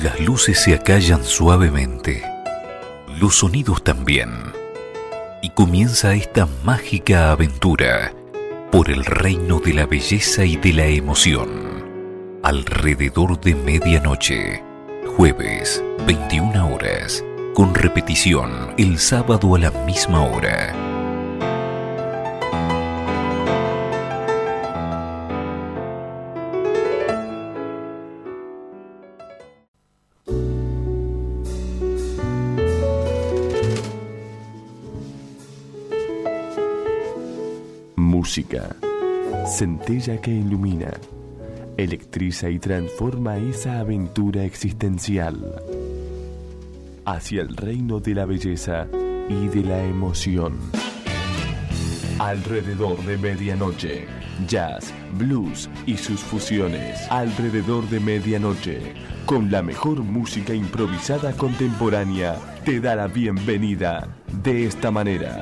Las luces se acallan suavemente, los sonidos también, y comienza esta mágica aventura por el reino de la belleza y de la emoción. Alrededor de medianoche, jueves, 21 horas, con repetición el sábado a la misma hora. Música, centella que ilumina, electriza y transforma esa aventura existencial hacia el reino de la belleza y de la emoción. Alrededor de medianoche, jazz, blues y sus fusiones. Alrededor de medianoche, con la mejor música improvisada contemporánea, te da la bienvenida de esta manera.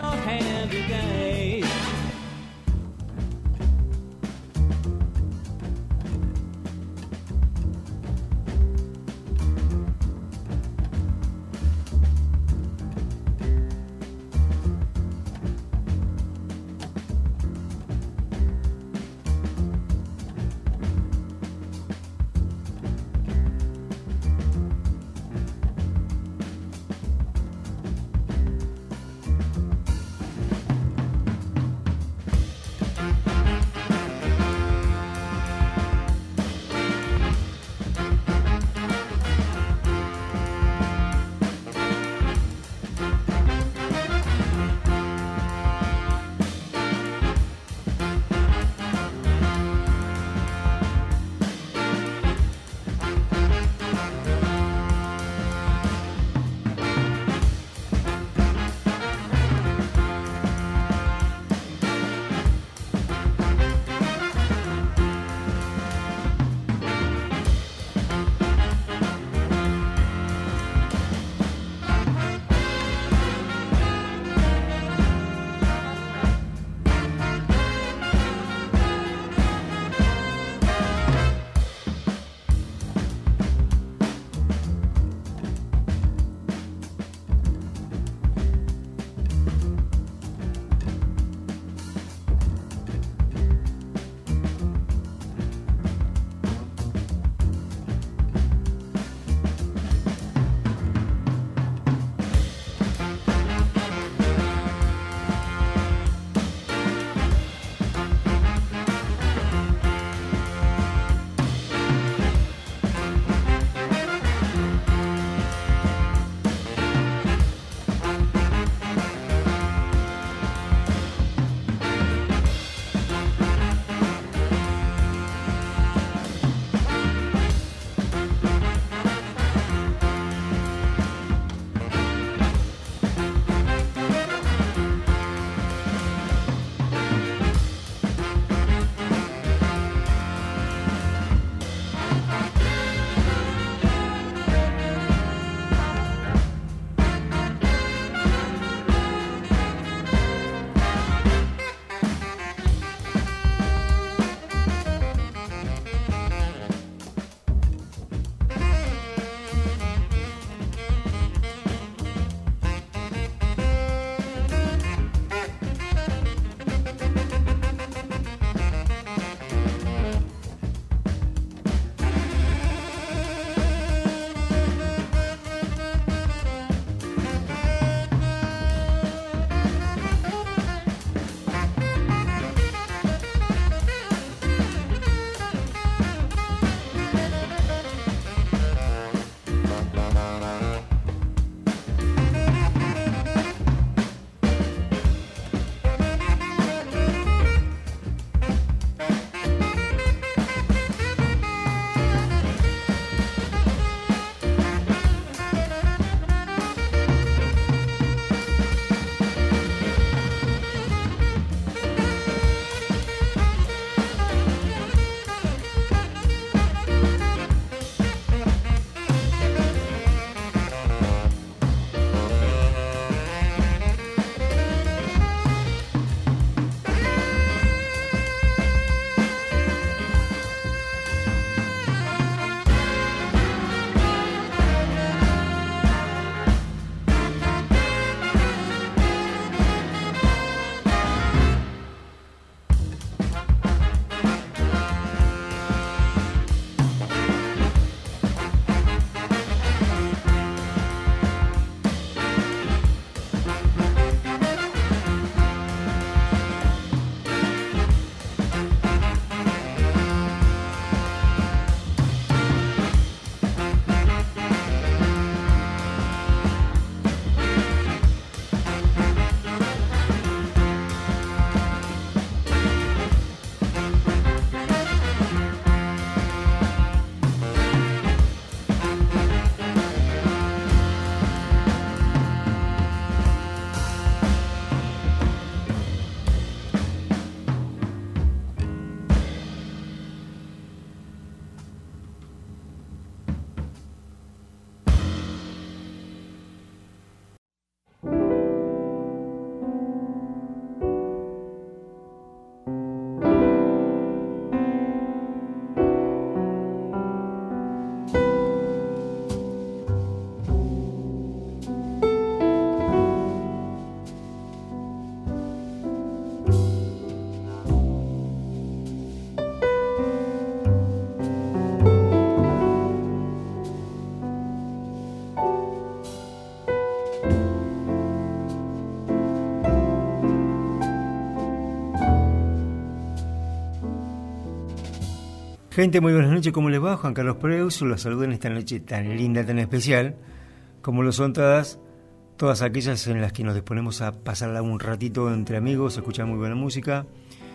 Gente, muy buenas noches, ¿cómo les va? Juan Carlos Preus, los saludo en esta noche tan linda, tan especial, como lo son todas aquellas en las que nos disponemos a pasarla un ratito entre amigos, a escuchar muy buena música.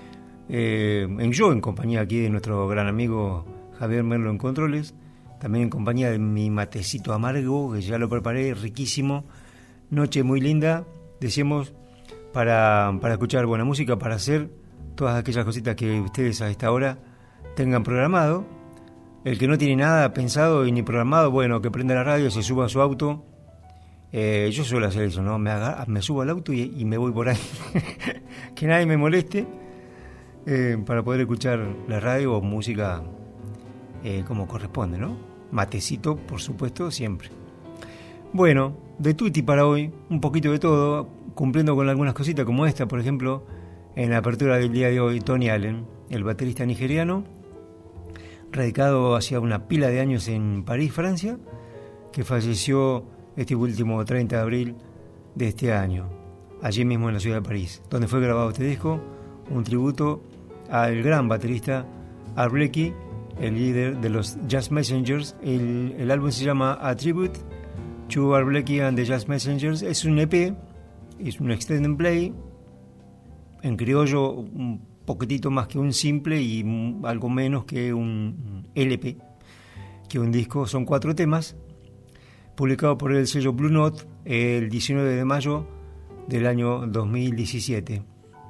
Yo en compañía aquí de nuestro gran amigo Javier Merlo en Controles, también en compañía de mi matecito amargo, que ya lo preparé, riquísimo. Noche muy linda, decíamos, para escuchar buena música, para hacer todas aquellas cositas que ustedes a esta hora tengan programado. El que no tiene nada pensado y ni programado, bueno, que prenda la radio, se suba a su auto. Yo suelo hacer eso, ¿no? Me subo al auto y me voy por ahí. Que nadie me moleste, para poder escuchar la radio o música como corresponde, ¿no? Matecito, por supuesto, siempre. Bueno, de tutti para hoy, un poquito de todo, cumpliendo con algunas cositas como esta, por ejemplo, en la apertura del día de hoy, Tony Allen, el baterista nigeriano, radicado hacía una pila de años en París, Francia, que falleció este último 30 de abril de este año, allí mismo en la ciudad de París, donde fue grabado este disco, un tributo al gran baterista Art Blakey, el líder de los Jazz Messengers. El álbum se llama A Tribute to Art Blakey and the Jazz Messengers. Es un EP, es un extended play, en criollo un poquitito más que un simple y algo menos que un LP, que un disco. Son 4 temas, publicado por el sello Blue Note el 19 de mayo del año 2017.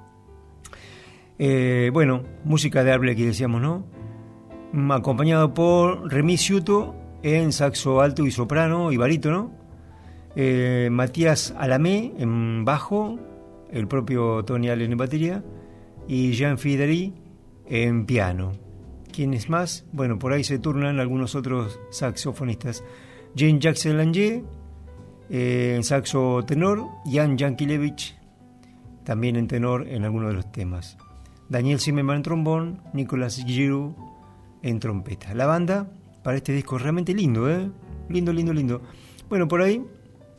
Bueno, música de Art Blakey, decíamos, ¿no? Acompañado por Remy Ciuto en saxo alto y soprano y barítono, Matías Alamé en bajo, el propio Tony Allen en batería y Jean Fideri en piano. ¿Quiénes más? Bueno, por ahí se turnan algunos otros saxofonistas. Jean-Jacques Langer en saxo tenor, Jan Jankilevich también en tenor en algunos de los temas, Daniel Zimmerman en trombón, Nicolas Giroux en trompeta. La banda para este disco es realmente lindo, lindo. Bueno, por ahí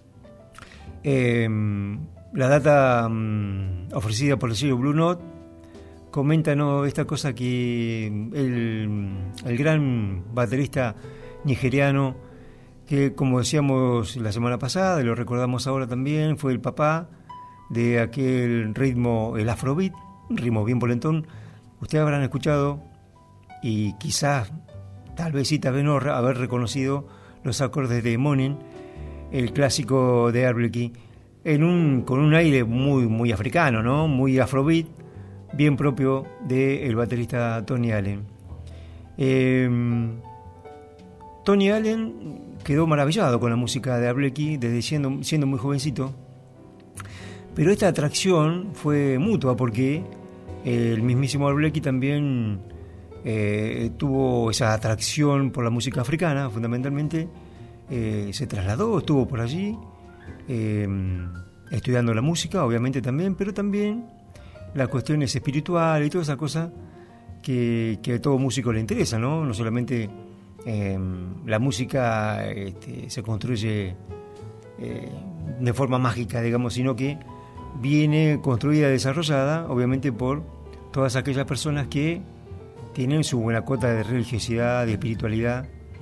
la data ofrecida por el sello Blue Note comenta, ¿no?, esta cosa que el gran baterista nigeriano, que como decíamos la semana pasada y lo recordamos ahora también, fue el papá de aquel ritmo, el afrobeat, un ritmo bien polentón. Ustedes habrán escuchado y quizás, tal vez sí, tal vez no, haber reconocido los acordes de Morning, el clásico de Art Blakey, con un aire muy africano, ¿no? Muy afrobeat, bien propio del baterista Tony Allen. Tony Allen quedó maravillado con la música de Art Blakey desde siendo muy jovencito, pero esta atracción fue mutua porque el mismísimo Art Blakey también tuvo esa atracción por la música africana, fundamentalmente. Se trasladó, estuvo por allí estudiando la música, obviamente también, pero también las cuestiones espirituales y toda esa cosa que a todo músico le interesa, ¿no? No solamente la música se construye de forma mágica, digamos, sino que viene construida, desarrollada, obviamente, por todas aquellas personas que tienen su buena cuota de religiosidad, de espiritualidad,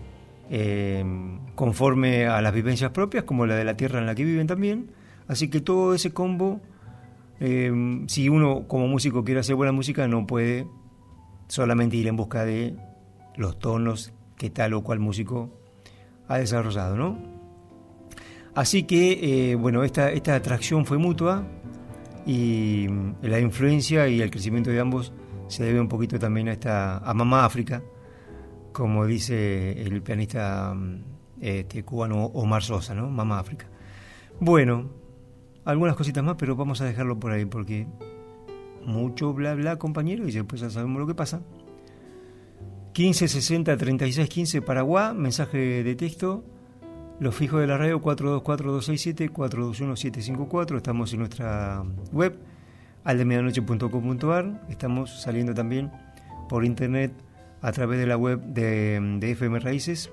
conforme a las vivencias propias, como la de la tierra en la que viven también. Así que todo ese combo, si uno como músico quiere hacer buena música, no puede solamente ir en busca de los tonos que tal o cual músico ha desarrollado, ¿no? Así que, bueno, esta atracción fue mutua y la influencia y el crecimiento de ambos se debe un poquito también a Mamá África, como dice el pianista cubano Omar Sosa, ¿no? Mamá África. Bueno, algunas cositas más, pero vamos a dejarlo por ahí porque mucho bla bla, compañero, y después ya sabemos lo que pasa. 15 60 36 15 Paraguay, mensaje de texto. Los fijos de la radio 424-267, 421-754. Estamos en nuestra web, aldemedianoche.com.ar. Estamos saliendo también por internet a través de la web de FM Raíces.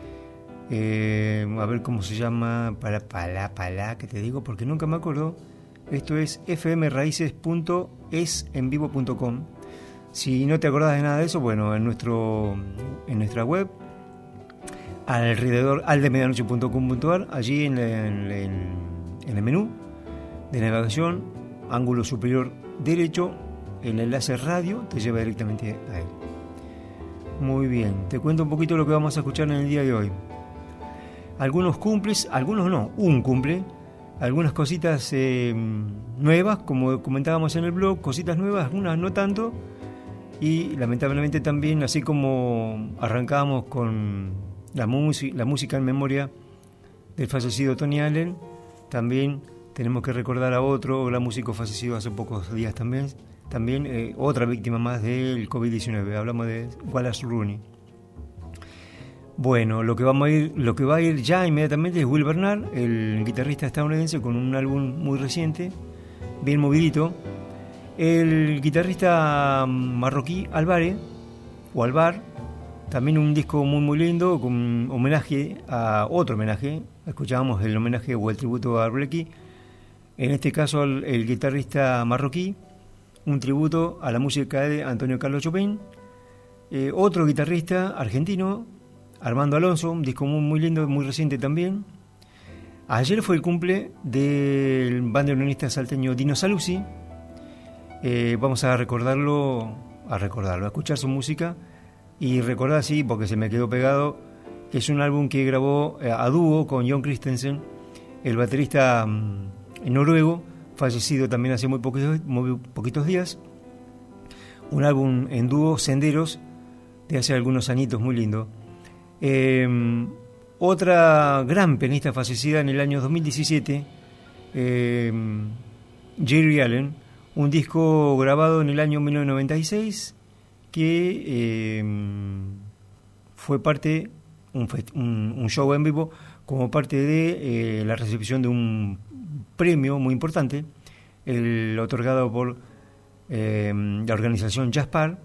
A ver cómo se llama, que te digo, porque nunca me acuerdo. Esto es fmraices.esenvivo.com. Si no te acordás de nada de eso, bueno, en nuestra web, alrededor aldemedianoche.com.ar, allí en el menú de navegación, ángulo superior derecho, el enlace radio te lleva directamente a él. Muy bien, te cuento un poquito lo que vamos a escuchar en el día de hoy. Algunos cumples, algunos no, un cumple, algunas cositas nuevas, como comentábamos en el blog, cositas nuevas, algunas no tanto, y lamentablemente también, así como arrancábamos con la música en memoria del fallecido Tony Allen, también tenemos que recordar a otro gran músico fallecido hace pocos días también otra víctima más del COVID-19, hablamos de Wallace Rooney. Bueno, lo que va a ir ya inmediatamente es Will Bernard, el guitarrista estadounidense, con un álbum muy reciente, bien movidito. El guitarrista marroquí Albar, también un disco muy muy lindo, con otro homenaje, escuchábamos el homenaje o el tributo a Arbleki, en este caso el guitarrista marroquí, un tributo a la música de Antonio Carlos Jobim. Otro guitarrista argentino, Armando Alonso, un disco muy, muy lindo, muy reciente también. Ayer fue el cumple del bandoneonista salteño Dino Saluzzi. Vamos a recordarlo, a escuchar su música y recordar, sí, porque se me quedó pegado, que es un álbum que grabó a dúo con Jon Christensen, el baterista noruego, fallecido también hace muy poquitos días. Un álbum en dúo, Senderos, de hace algunos añitos, muy lindo. Otra gran pianista fallecida en el año 2017, Geri Allen, un disco grabado en el año 1996 que fue parte, un show en vivo como parte de la recepción de un premio muy importante, el otorgado por la organización Jazzpar.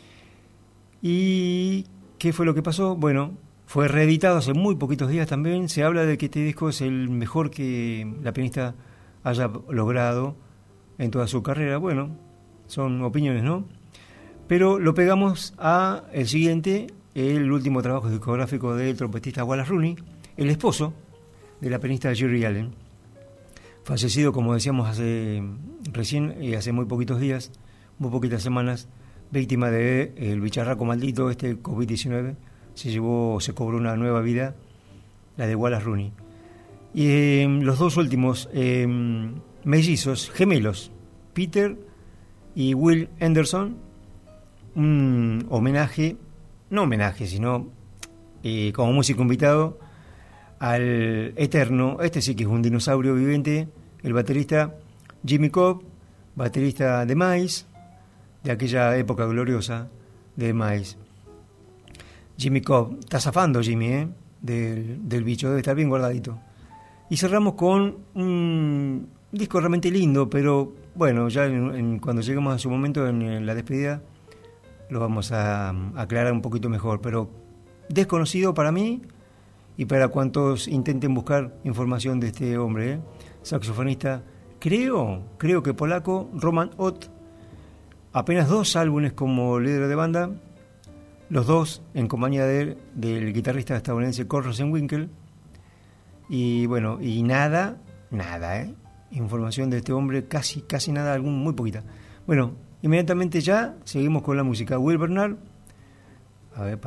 ¿Y qué fue lo que pasó? Bueno, fue reeditado hace muy poquitos días también. Se habla de que este disco es el mejor que la pianista haya logrado en toda su carrera. Bueno, son opiniones, ¿no? Pero lo pegamos a el siguiente, el último trabajo discográfico del trompetista Wallace Rooney, el esposo de la pianista Geri Allen, fallecido, como decíamos, hace muy poquitos días, muy poquitas semanas, víctima de el bicharraco maldito, COVID-19. Se cobró una nueva vida, la de Wallace Rooney. Y los dos últimos mellizos, gemelos, Peter y Will Anderson, un homenaje, no homenaje, sino como músico invitado al eterno, este sí que es un dinosaurio viviente, el baterista Jimmy Cobb, baterista de Miles, de aquella época gloriosa de Miles. Jimmy Cobb, está zafando Jimmy, del bicho, debe estar bien guardadito. Y cerramos con un disco realmente lindo, pero bueno, ya cuando lleguemos a su momento en la despedida lo vamos a aclarar un poquito mejor, pero desconocido para mí y para cuantos intenten buscar información de este hombre, saxofonista, creo que polaco, Roman Ott, apenas 2 álbumes como líder de banda, los dos en compañía del guitarrista estadounidense Kurt Rosenwinkel, y bueno, y nada, información de este hombre, casi nada, muy poquita. Bueno, inmediatamente ya seguimos con la música. Will Bernard, a ver,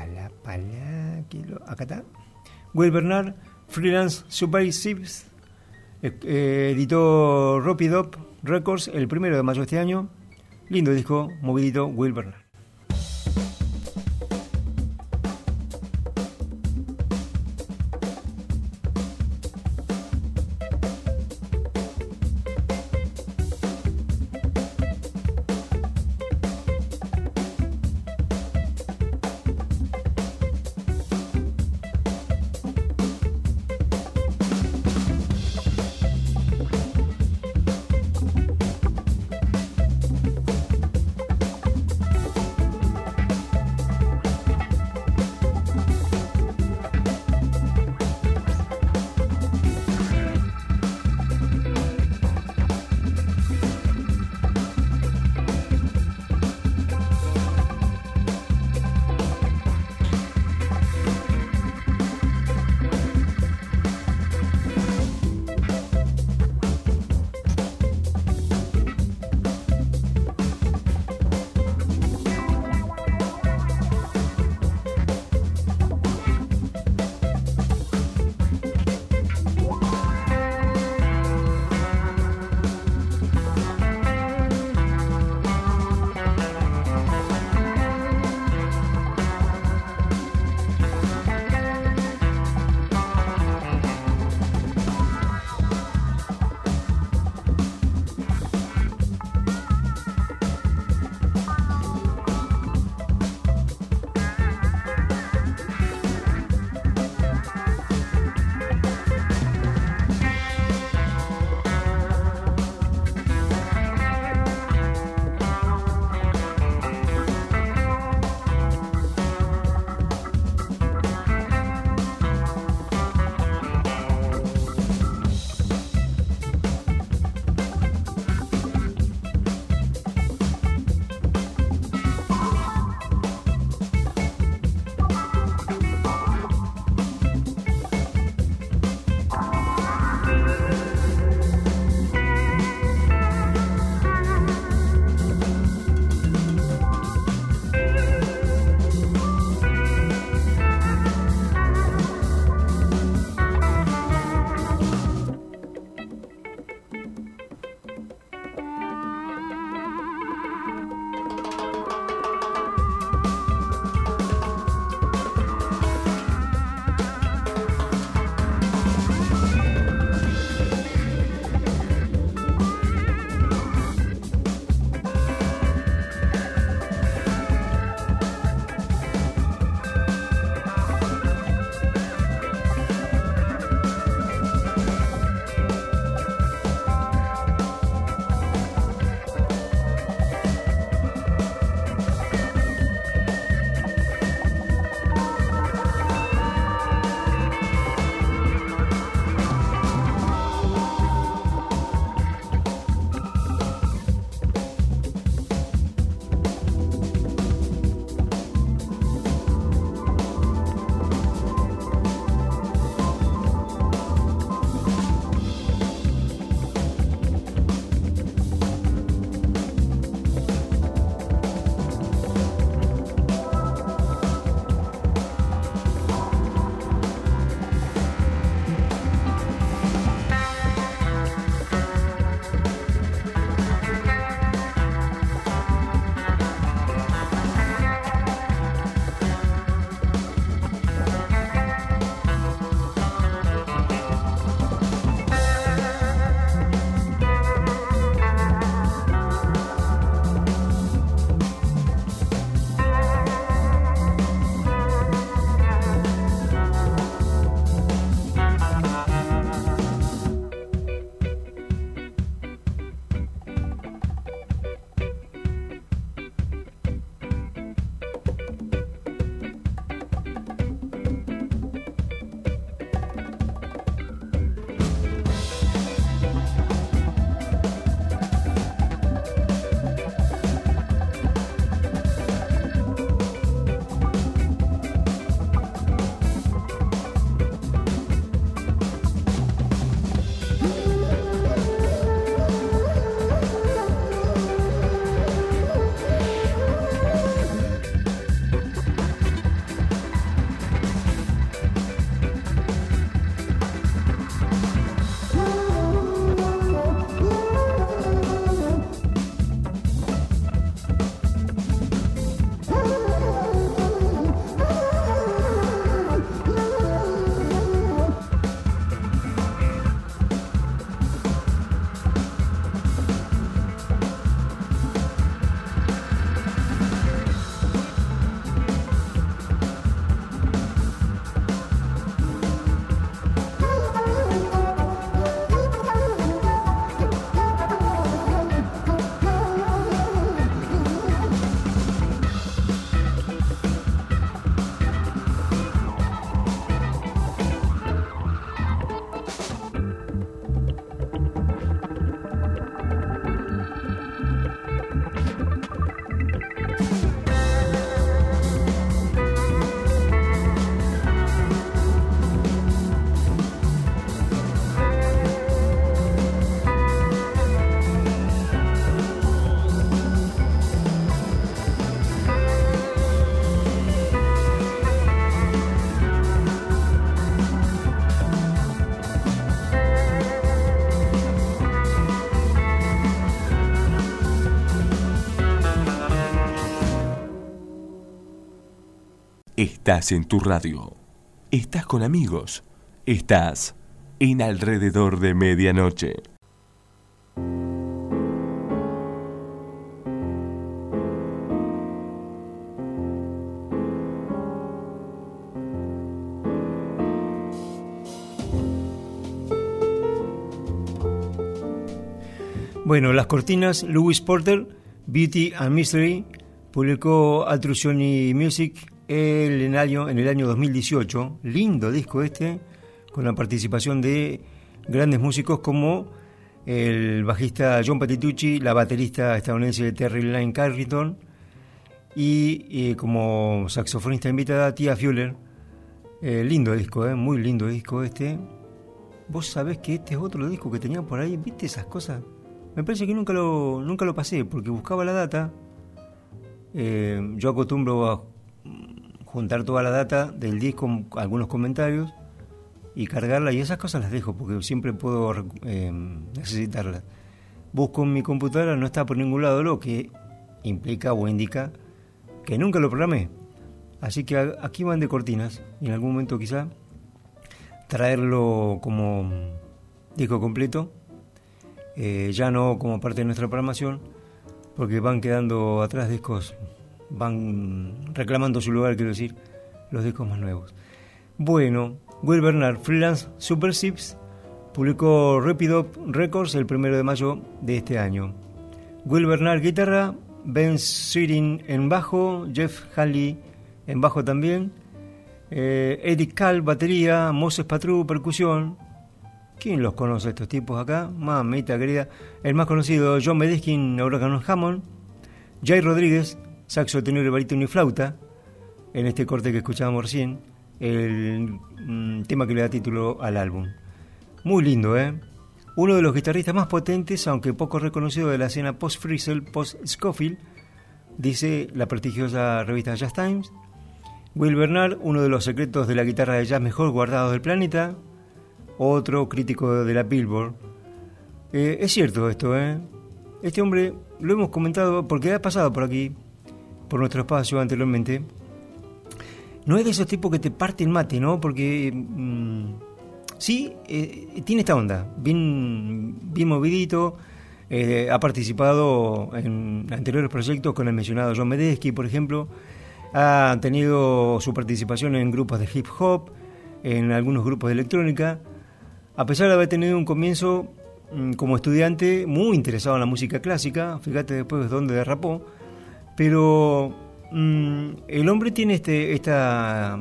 acá está. Will Bernard, Freelance Subversives, editó Rapid Up Records el 1 de mayo de este año. Lindo disco, movidito, Will Bernard. Estás en tu radio. Estás con amigos. Estás en Alrededor de Medianoche. Bueno, las cortinas, Louis Porter, Beauty and Mystery, publicó Altrusioni Music en el año 2018. Lindo disco este, con la participación de grandes músicos como el bajista John Patitucci, la baterista estadounidense Terry Lyne Carrington y como saxofonista invitada Tia Fuller. Lindo disco, muy lindo disco este. Vos sabés que este es otro disco que tenía por ahí, ¿viste esas cosas? Me parece que nunca lo pasé porque buscaba la data. Yo acostumbro a juntar toda la data del disco, algunos comentarios y cargarla, y esas cosas las dejo porque siempre puedo necesitarlas. Busco en mi computadora, no está por ningún lado, lo que implica o indica que nunca lo programé. Así que aquí van de cortinas y en algún momento quizá traerlo como disco completo. Ya no como parte de nuestra programación, porque van quedando atrás discos, van reclamando su lugar, quiero decir, los discos más nuevos. Bueno, Will Bernard, Freelance Superships, publicó Rapid Up Records el 1 de mayo de este año. Will Bernard, guitarra, Ben Sweeting en bajo, Jeff Hanley en bajo también, Eddie Cal, batería, Moses Patru, percusión. ¿Quién los conoce estos tipos acá? Mamita querida. El más conocido, John Medeskin, órgano Hammond. Jay Rodríguez, saxo, tenor, barítono y flauta. En este corte que escuchábamos recién, el tema que le da título al álbum. Muy lindo, ¿eh? Uno de los guitarristas más potentes, aunque poco reconocido de la escena post-Frizzle, post-Scofield, dice la prestigiosa revista Jazz Times. Will Bernard, uno de los secretos de la guitarra de jazz mejor guardados del planeta. Otro crítico de la Billboard. Es cierto esto, ¿eh? Este hombre lo hemos comentado porque ha pasado por aquí, por nuestro espacio anteriormente. No es de esos tipos que te parten mate, ¿no? Porque sí, tiene esta onda, bien movidito. Ha participado en anteriores proyectos con el mencionado John Medesky, por ejemplo. Ha tenido su participación en grupos de hip hop, en algunos grupos de electrónica. A pesar de haber tenido un comienzo como estudiante muy interesado en la música clásica, fíjate después dónde derrapó, pero el hombre tiene esta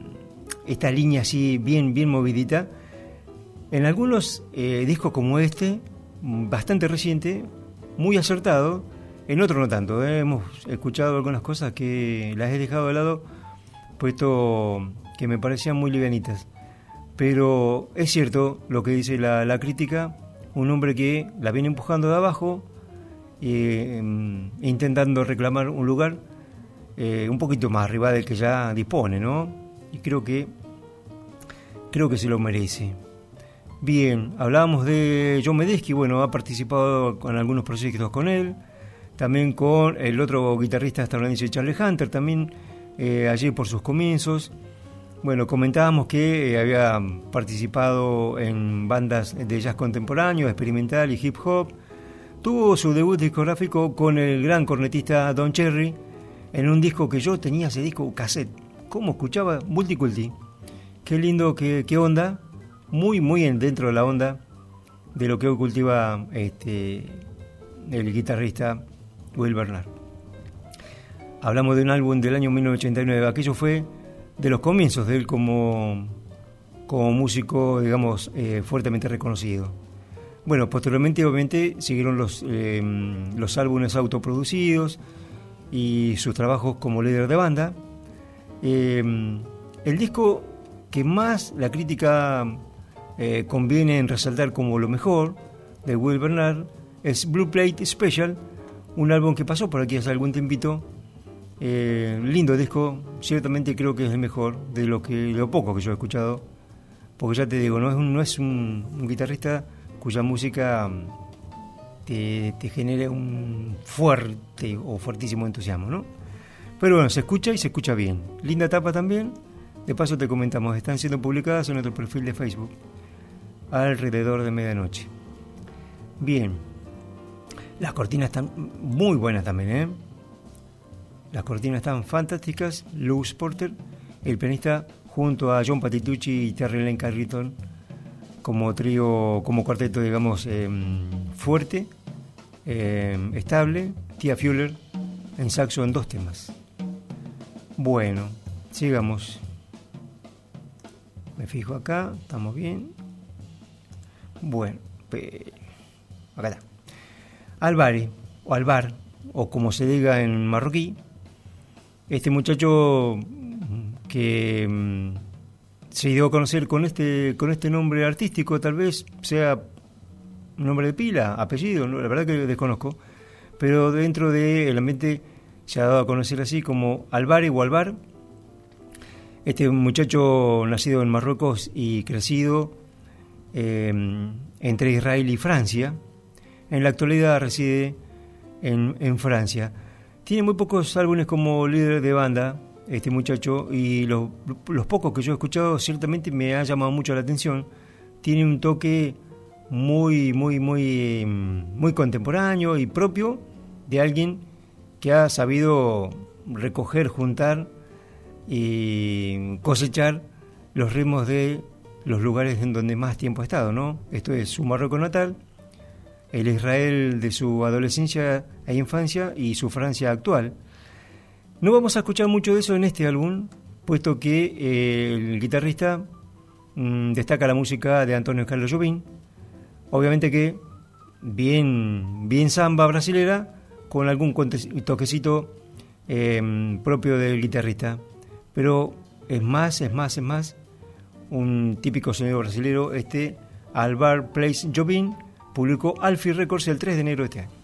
línea así bien movidita. En algunos discos como este, bastante reciente, muy acertado, en otros no tanto. Hemos escuchado algunas cosas que las he dejado de lado, puesto que me parecían muy livianitas. Pero es cierto lo que dice la crítica, un hombre que la viene empujando de abajo, intentando reclamar un lugar un poquito más arriba del que ya dispone, ¿no? Y creo que se lo merece. Bien, hablábamos de John Medesky, bueno, ha participado con algunos proyectos con él, también con el otro guitarrista estadounidense Charlie Hunter, también allí por sus comienzos. Bueno, comentábamos que había participado en bandas de jazz contemporáneo, experimental y hip hop. Tuvo su debut discográfico con el gran cornetista Don Cherry en un disco que yo tenía, ese disco cassette. ¿Cómo escuchaba? Multiculti. Qué lindo, qué onda. Muy dentro de la onda de lo que hoy cultiva el guitarrista Will Bernard. Hablamos de un álbum del año 1989. Aquello fue de los comienzos de él como músico, digamos, fuertemente reconocido. Bueno, posteriormente obviamente siguieron los álbumes autoproducidos y sus trabajos como líder de banda. El disco que más la crítica conviene en resaltar como lo mejor de Will Bernard es Blue Plate Special, un álbum que pasó por aquí hace algún tiempito. Lindo disco, ciertamente creo que es el mejor de lo poco que yo he escuchado, porque ya te digo, no es un guitarrista cuya música te genere un fuerte o fuertísimo entusiasmo, ¿no? Pero bueno, se escucha y se escucha bien. Linda tapa también. De paso te comentamos, están siendo publicadas en nuestro perfil de Facebook alrededor de medianoche. Bien, las cortinas están muy buenas también, ¿eh? Las cortinas están fantásticas. Louis Porter, el pianista, junto a John Patitucci y Terry Lane Carrington, como trío, como cuarteto, digamos, fuerte, estable. Tia Fuller en saxo en 2 temas. Bueno, sigamos. Me fijo acá, estamos bien. Bueno, acá está. Albari, o Alvar, o como se diga en marroquí, este muchacho que se dio a conocer con este nombre artístico, tal vez sea nombre de pila, apellido, la verdad que desconozco, pero dentro del ambiente se ha dado a conocer así como Albari o Alvar. Este muchacho nacido en Marruecos y crecido entre Israel y Francia, en la actualidad reside en Francia. Tiene muy pocos álbumes como líder de banda, este muchacho, y los pocos que yo he escuchado ciertamente me ha llamado mucho la atención. Tiene un toque muy contemporáneo y propio de alguien que ha sabido recoger, juntar y cosechar los ritmos de los lugares en donde más tiempo ha estado, ¿no? Esto es su Marruecos natal, el Israel de su adolescencia e infancia y su Francia actual. No vamos a escuchar mucho de eso en este álbum, puesto que el guitarrista destaca la música de Antonio Carlos Jobim, obviamente que bien samba brasilera, con algún toquecito propio del guitarrista, pero es más un típico sonido brasilero. Alvar Plays Jobim publicó Alfie Records el 3 de enero de este año.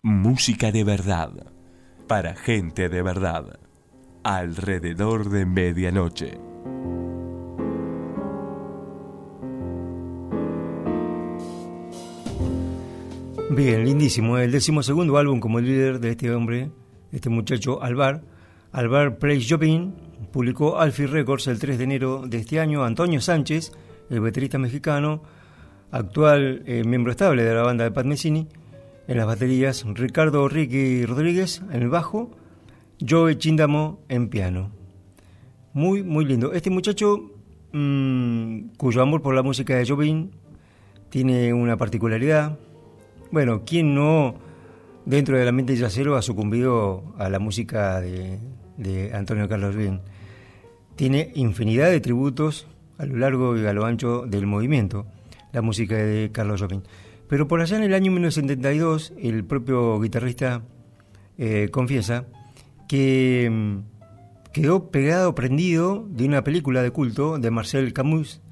Música de verdad, para gente de verdad, alrededor de medianoche. Bien, lindísimo. El 12º álbum como líder de este hombre, este muchacho Alvar Preis Jobim, publicó Alfie Records el 3 de enero de este año. Antonio Sánchez, el baterista mexicano, actual miembro estable de la banda de Pat Metheny, en las baterías, Ricardo Ricky Rodríguez en el bajo, Joe Chindamo en piano. Muy, muy lindo. Este muchacho, cuyo amor por la música de Jobim tiene una particularidad. Bueno, ¿quién no dentro del ambiente jazzero ha sucumbido a la música de Antonio Carlos Jobim? Tiene infinidad de tributos a lo largo y a lo ancho del movimiento, la música de Carlos Jobim. Pero por allá en el año 1972, el propio guitarrista confiesa que quedó prendido de una película de culto de Marcel Camus,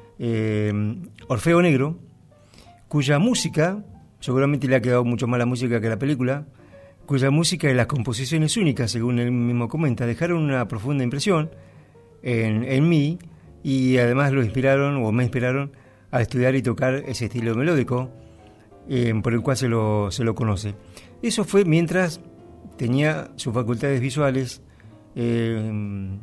Orfeo Negro, cuya música, seguramente le ha quedado mucho más la música que la película, cuya música y las composiciones únicas, según él mismo comenta, dejaron una profunda impresión en mí, y además me inspiraron a estudiar y tocar ese estilo melódico por el cual se lo conoce. Eso fue mientras tenía sus facultades visuales en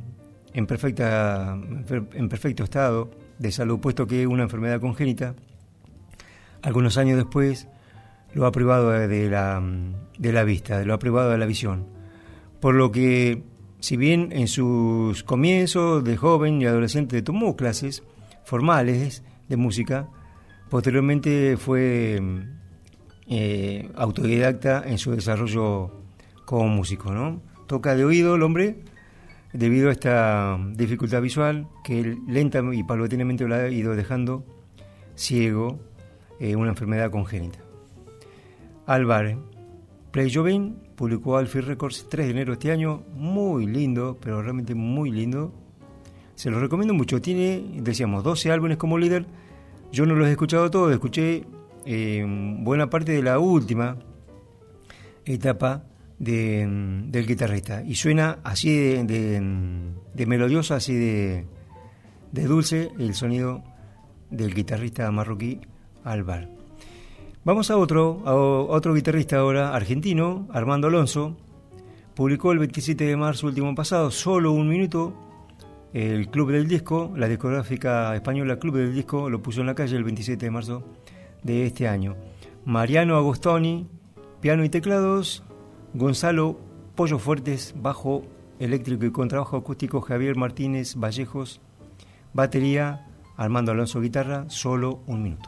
perfecto estado de salud, puesto que una enfermedad congénita, algunos años después, lo ha privado de la vista, lo ha privado de la visión. Por lo que, si bien en sus comienzos de joven y adolescente tomó clases formales de música, posteriormente fue autodidacta en su desarrollo como músico, ¿no? Toca de oído el hombre, debido a esta dificultad visual que él lenta y paulatinamente lo ha ido dejando ciego, una enfermedad congénita. Alvar Preis Jobim publicó Alfie Records 3 de enero de este año, muy lindo, pero realmente muy lindo. Se los recomiendo mucho. Tiene, decíamos, 12 álbumes como líder. Yo no los he escuchado todos, escuché buena parte de la última etapa del guitarrista. Y suena así de melodioso, así de dulce el sonido del guitarrista marroquí Alvar. Vamos a otro guitarrista ahora, argentino, Armando Alonso. Publicó el 27 de marzo último pasado, solo un minuto, el Club del Disco, la discográfica española Club del Disco, lo puso en la calle el 27 de marzo de este año. Mariano Agostoni, piano y teclados, Gonzalo Pollo Fuertes, bajo eléctrico y contrabajo acústico, Javier Martínez Vallejos, batería, Armando Alonso guitarra, solo un minuto.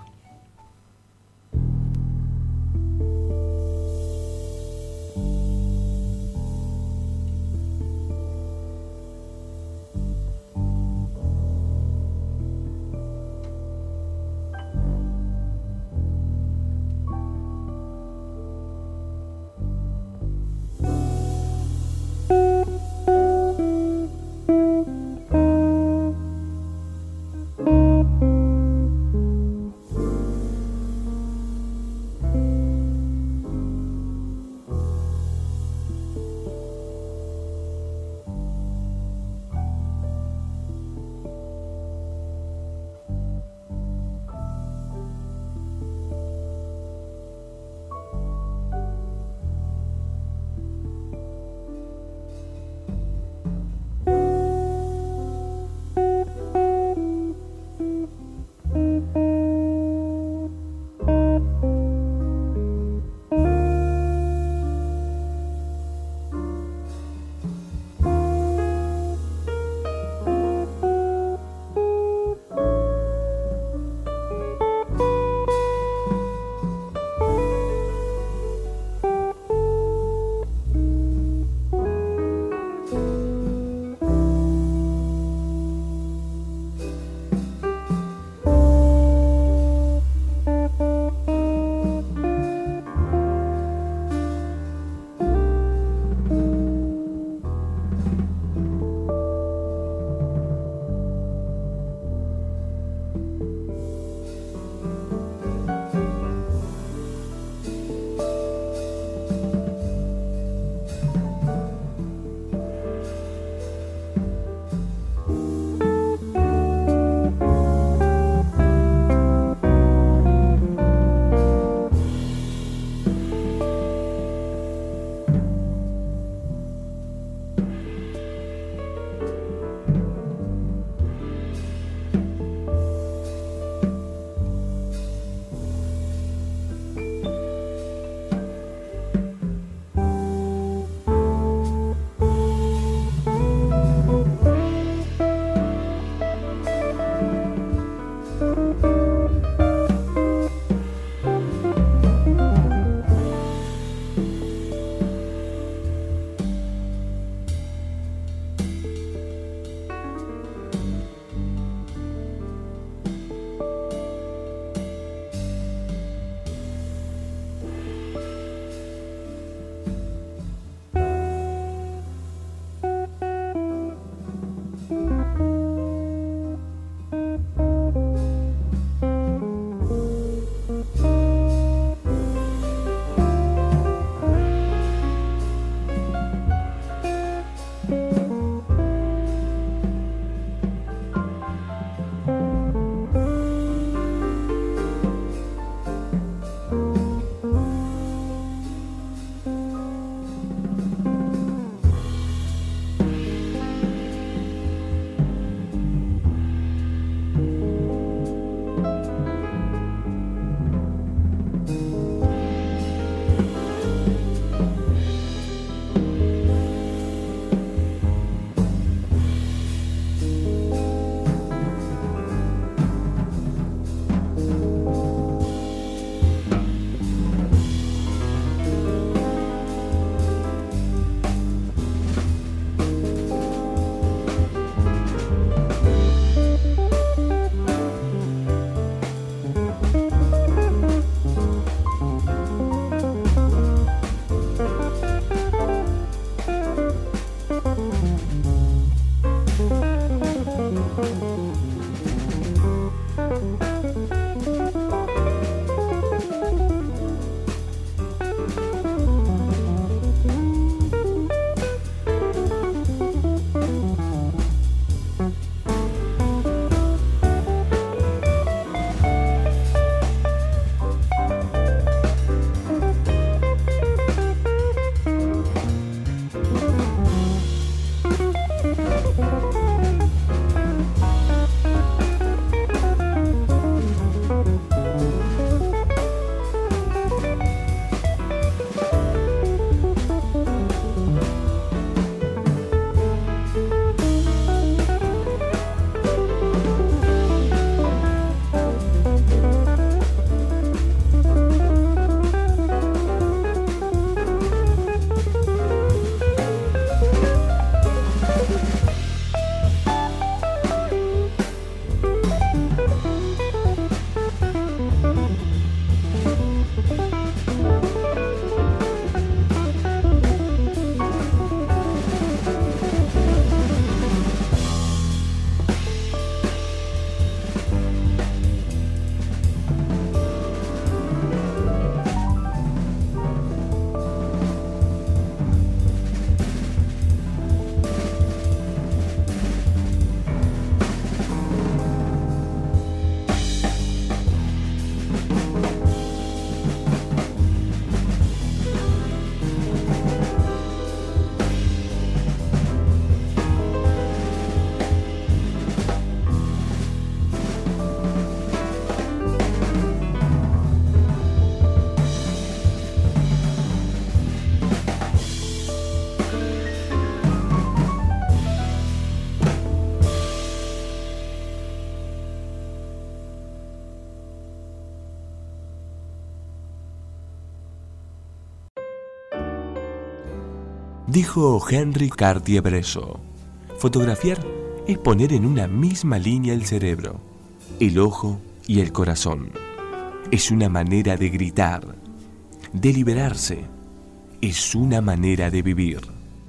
Dijo Henry Cartier-Bresson: fotografiar es poner en una misma línea el cerebro, el ojo y el corazón. Es una manera de gritar, de liberarse. Es una manera de vivir.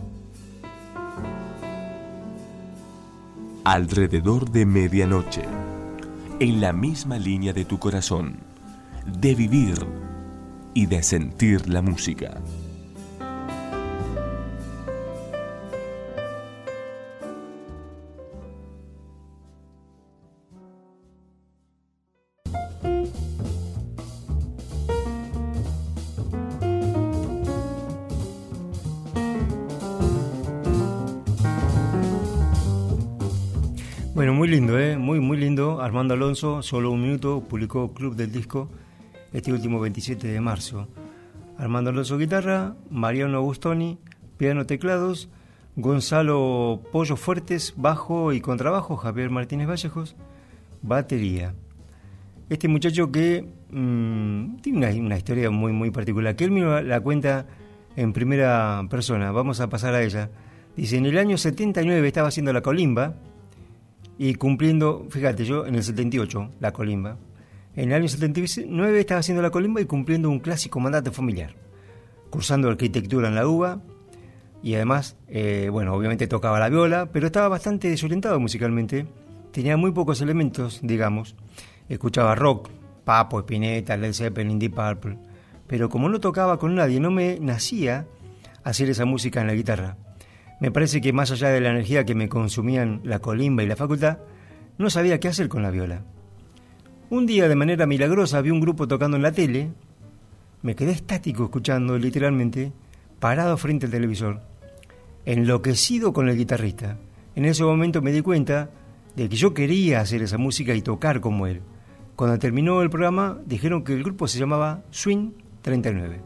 Alrededor de medianoche, en la misma línea de tu corazón, de vivir y de sentir la música. Bueno, muy lindo, muy lindo. Armando Alonso, Solo un minuto, publicó Club del Disco este último 27 de marzo. Armando Alonso, guitarra, Mariano Agustoni, piano, teclados, Gonzalo Pollo Fuertes, bajo y contrabajo, Javier Martínez Vallejos, batería. Este muchacho que tiene una historia muy particular, que él mismo la cuenta en primera persona. Vamos a pasar a ella. Dice: en el año 79 estaba haciendo la colimba y cumpliendo, fíjate, yo en el 78, la colimba. En el año 79 estaba haciendo la colimba y cumpliendo un clásico mandato familiar, cursando arquitectura en la UBA, y además, obviamente tocaba la viola, pero estaba bastante desorientado musicalmente, tenía muy pocos elementos, digamos, escuchaba rock, Papo, Spinetta, Led Zeppelin, Deep Purple, pero como no tocaba con nadie, no me nacía hacer esa música en la guitarra. Me parece que más allá de la energía que me consumían la colimba y la facultad, no sabía qué hacer con la viola. Un día, de manera milagrosa, vi un grupo tocando en la tele. Me quedé estático escuchando, literalmente, parado frente al televisor, enloquecido con el guitarrista. En ese momento me di cuenta de que yo quería hacer esa música y tocar como él. Cuando terminó el programa, dijeron que el grupo se llamaba Swing 39.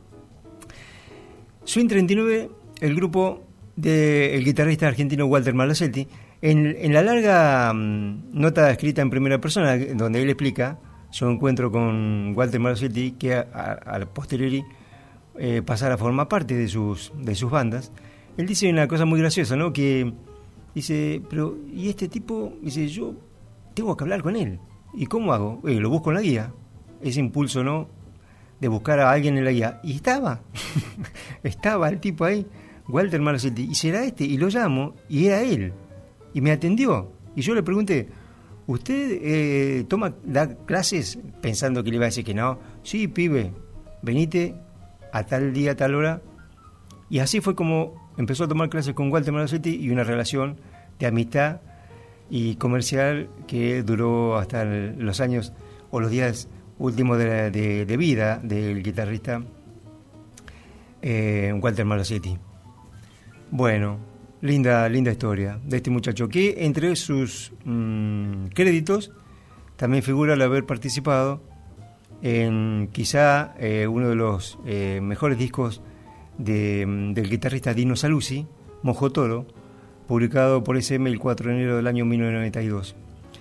Swing 39, el grupo del guitarrista argentino Walter Malacetti. En la larga nota escrita en primera persona, donde él explica su encuentro con Walter Malacetti, que a posteriori pasara a formar parte de sus bandas, él dice una cosa muy graciosa, ¿no? Que dice: pero ¿y este tipo? Dice: yo tengo que hablar con él. ¿Y cómo hago? Lo busco en la guía. Ese impulso, ¿no?, de buscar a alguien en la guía. Y estaba estaba el tipo ahí, Walter Malacetti, y será este, y lo llamo, y era él, y me atendió, y yo le pregunté: ¿usted da clases? Pensando que le iba a decir que no. Sí, pibe, venite a tal día, a tal hora. Y así fue como empezó a tomar clases con Walter Malacetti, y una relación de amistad y comercial que duró hasta los años o los días últimos de vida del guitarrista Walter Malacetti. Bueno, linda historia de este muchacho, que entre sus créditos también figura el haber participado en quizá uno de los mejores discos del guitarrista Dino Saluzzi, Mojo Toro, publicado por SM el 4 de enero del año 1992.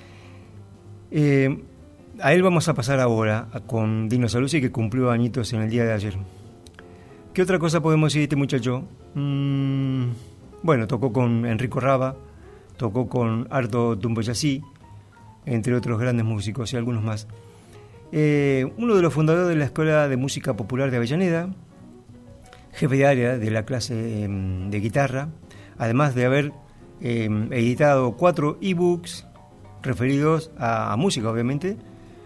A él vamos a pasar ahora con Dino Saluzzi, que cumplió añitos en el día de ayer. ¿Qué otra cosa podemos decir de este muchacho? Bueno, tocó con Enrico Rava, tocó con Arto Tumboyasí, entre otros grandes músicos y algunos más. Uno de los fundadores de la Escuela de Música Popular de Avellaneda, jefe de área de la clase de guitarra, además de haber editado 4 ebooks referidos a música, obviamente.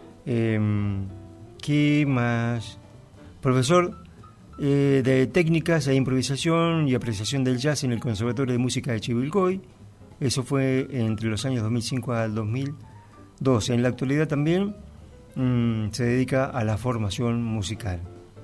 ¿Qué más? Profesor de técnicas e improvisación y apreciación del jazz en el Conservatorio de Música de Chivilcoy. Eso fue entre los años 2005 al 2012. En la actualidad también se dedica a la formación musical.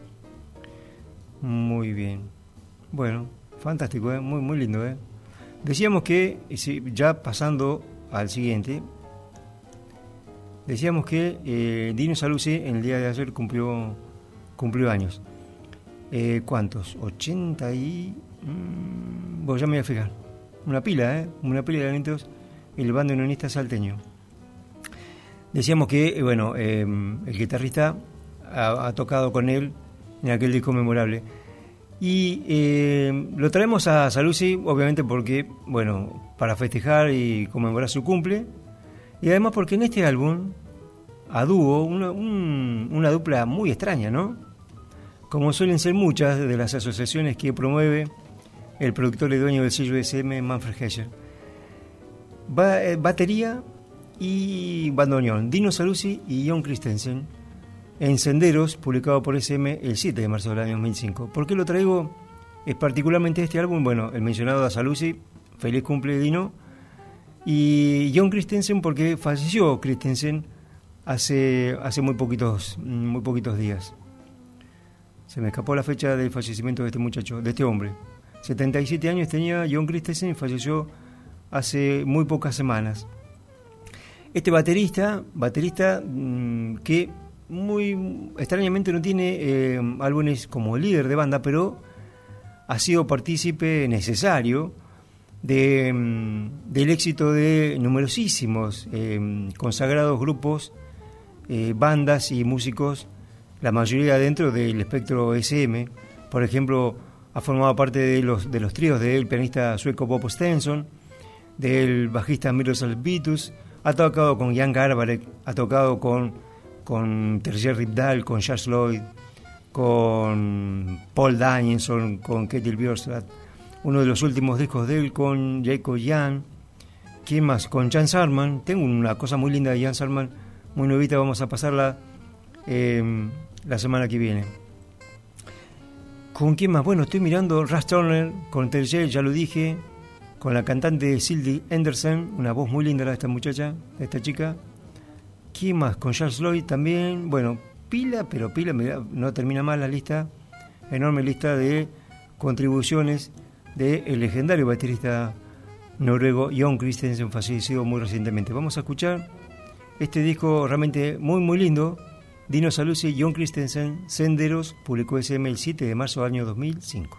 Muy bien. Bueno, fantástico, muy lindo. Decíamos que, ya pasando al siguiente, decíamos que Dino Saluzzi en el día de ayer cumplió años. ¿Cuántos? 80 y... bueno, ya me voy a fijar. Una pila de años, el bandoneonista salteño. Decíamos que, el guitarrista ha tocado con él en aquel disco memorable. Y lo traemos a Saluzzi, obviamente porque, bueno, para festejar y conmemorar su cumple, y además porque en este álbum, a dúo, una dupla muy extraña, ¿no? Como suelen ser muchas de las asociaciones que promueve el productor y dueño del sello SM, Manfred Hescher. Batería y bandoneón, Dino Saluzzi y John Christensen, en Senderos, publicado por SM el 7 de marzo del año 2005. ¿Por qué lo traigo particularmente este álbum? Bueno, el mencionado a Saluzzi, feliz cumple Dino, y John Christensen porque falleció Christensen hace muy poquitos días. Se me escapó la fecha del fallecimiento de este muchacho, de este hombre. 77 años tenía John Christensen y falleció hace muy pocas semanas. Este baterista que muy extrañamente no tiene álbumes como líder de banda, pero ha sido partícipe necesario del éxito de numerosísimos consagrados grupos, bandas y músicos, la mayoría dentro del espectro SM. Por ejemplo, ha formado parte de los tríos del pianista sueco Bob Stenson, del bajista Miroslav Vitus, ha tocado con Jan Garbarek, ha tocado con Terje Rypdal, con Charles Lloyd, con Paul Danielson, con Ketil Björkstrand, uno de los últimos discos de él con Jacob Jan. ¿Quién más? Con Jan Sarman. Tengo una cosa muy linda de Jan Sarman, muy nuevita, vamos a pasarla la semana que viene. ¿Con quién más? Bueno, estoy mirando Russ Turner, con Terje, ya lo dije, con la cantante Sylvie Anderson, una voz muy linda de esta muchacha, de esta chica. ¿Quién más? Con Charles Lloyd también. Bueno, pila, mirá, no termina más la lista, enorme lista de contribuciones del legendario baterista noruego John Christensen, fallecido muy recientemente. Vamos a escuchar este disco realmente muy muy lindo, Dino Saluzzi y John Christensen, Senderos, publicó SM el 7 de marzo del año 2005.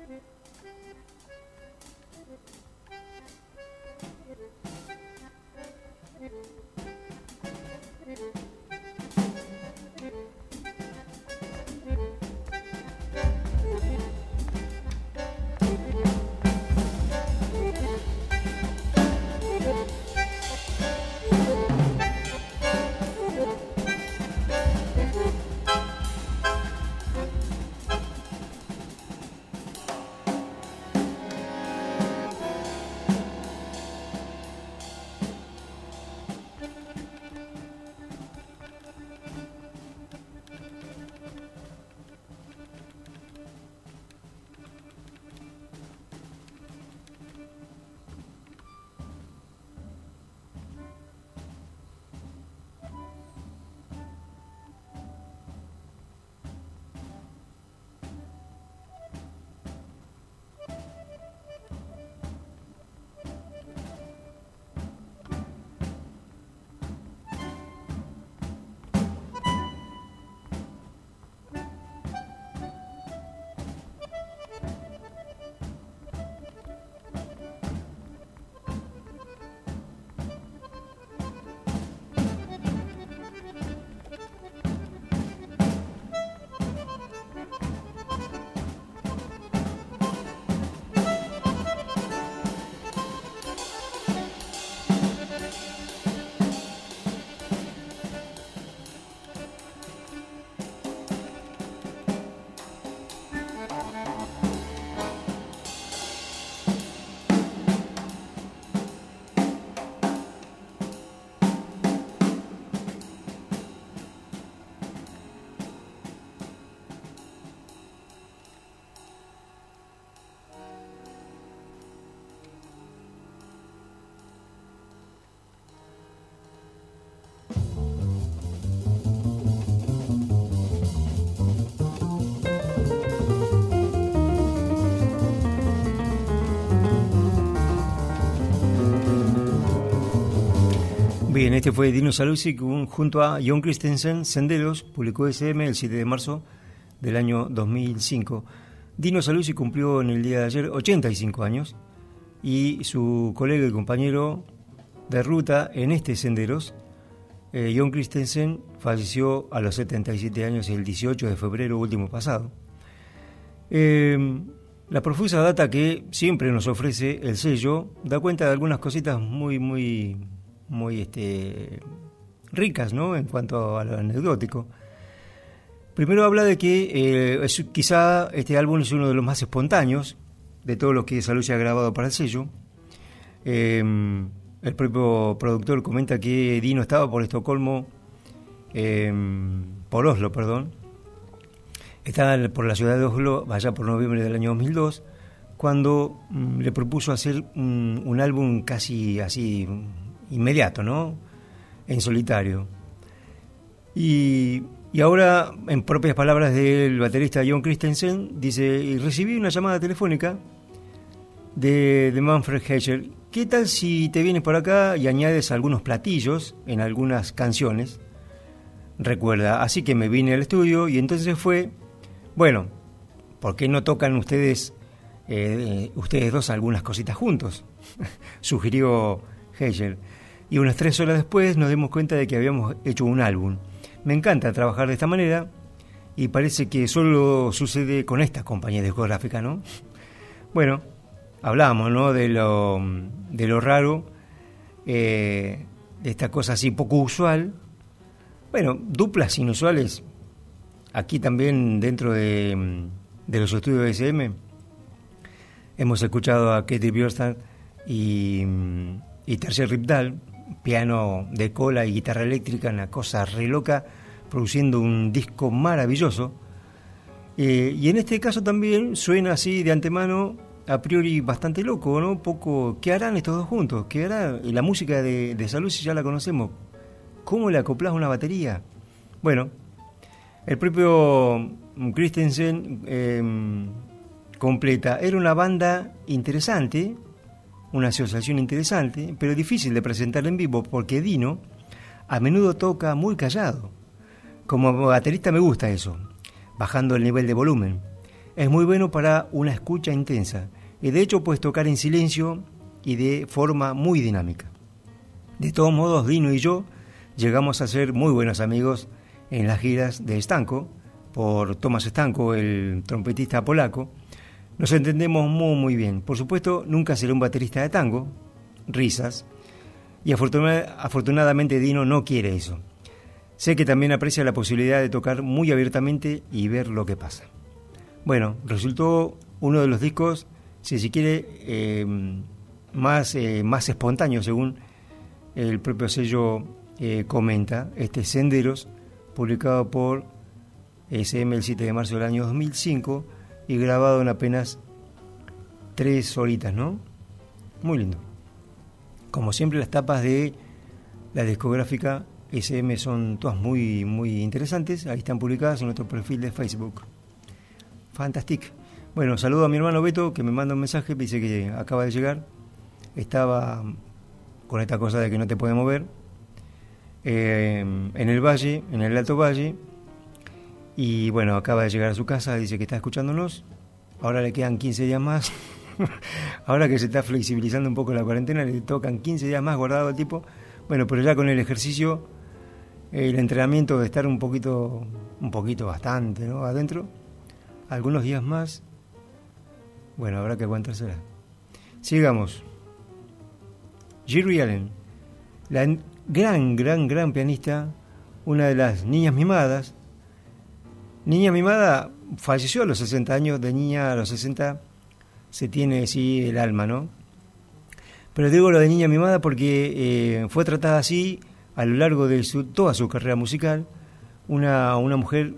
Bien, este fue Dino Saluzzi junto a Jon Christensen. Senderos, publicó SM el 7 de marzo del año 2005. Dino Saluzzi cumplió en el día de ayer 85 años y su colega y compañero de ruta en este Senderos, Jon Christensen, falleció a los 77 años el 18 de febrero último pasado. La profusa data que siempre nos ofrece el sello da cuenta de algunas cositas muy ricas, ¿no?, en cuanto a lo anecdótico. Primero habla de que quizá este álbum es uno de los más espontáneos de todo lo que Saluzzi ha grabado para el sello. El propio productor comenta que Dino estaba por Oslo, estaba por la ciudad de Oslo allá por noviembre del año 2002, cuando le propuso hacer un álbum casi así inmediato, ¿no?, en solitario. Y ahora, en propias palabras del baterista Jon Christensen, dice: recibí una llamada telefónica de Manfred Heger. ¿Qué tal si te vienes por acá y añades algunos platillos en algunas canciones? Recuerda, así que me vine al estudio y entonces fue, bueno, ¿por qué no tocan ustedes dos algunas cositas juntos? Sugirió Heger. Y unas 3 horas después nos dimos cuenta de que habíamos hecho un álbum. Me encanta trabajar de esta manera y parece que solo sucede con esta compañía discográfica, ¿no? Bueno, hablamos, ¿no?, de lo raro, de esta cosa así poco usual. Bueno, duplas inusuales. Aquí también dentro de los estudios de SM hemos escuchado a Katie Bjorkstrand y Terje Rypdal, piano de cola y guitarra eléctrica, una cosa re loca, produciendo un disco maravilloso. Y en este caso también suena así de antemano, a priori bastante loco, ¿no? Poco, ¿qué harán estos dos juntos? ¿Qué hará? Y la música de Saluzzi ya la conocemos. ¿Cómo le acoplás una batería? Bueno, el propio Christensen completa. Era una banda interesante, una asociación interesante, pero difícil de presentar en vivo porque Dino a menudo toca muy callado. Como baterista me gusta eso, bajando el nivel de volumen. es muy bueno para una escucha intensa. Y de hecho puedes tocar en silencio y de forma muy dinámica. De todos modos, Dino y yo llegamos a ser muy buenos amigos en las giras de Stanko, por Tomasz Stanko, el trompetista polaco. Nos entendemos muy bien. Por supuesto, nunca seré un baterista de tango, risas, y afortunadamente Dino no quiere eso. Sé que también aprecia la posibilidad de tocar muy abiertamente y ver lo que pasa. Bueno, resultó uno de los discos, si se quiere, más espontáneo, según el propio sello comenta, Senderos, publicado por SM el 7 de marzo del año 2005 y grabado en apenas 3 horitas, ¿no? Muy lindo. Como siempre, las tapas de la discográfica SM son todas muy interesantes. Ahí están publicadas en nuestro perfil de Facebook. Fantastic. Bueno, saludo a mi hermano Beto, que me manda un mensaje, dice que acaba de llegar. Estaba con esta cosa de que no te puede mover en el valle, en el Alto Valle, y bueno, acaba de llegar a su casa, dice que está escuchándonos. Ahora le quedan 15 días más. Ahora que se está flexibilizando un poco la cuarentena, le tocan 15 días más guardado al tipo. Bueno, pero ya con el ejercicio, el entrenamiento de estar un poquito bastante, ¿no?, adentro, algunos días más, bueno, habrá que aguantársela. Sigamos. Geri Allen, la gran pianista, una de las niñas mimadas. Niña mimada, falleció a los 60 años, de niña a los 60 se tiene, sí, el alma, ¿no? Pero digo lo de niña mimada porque fue tratada así a lo largo de toda su carrera musical, una mujer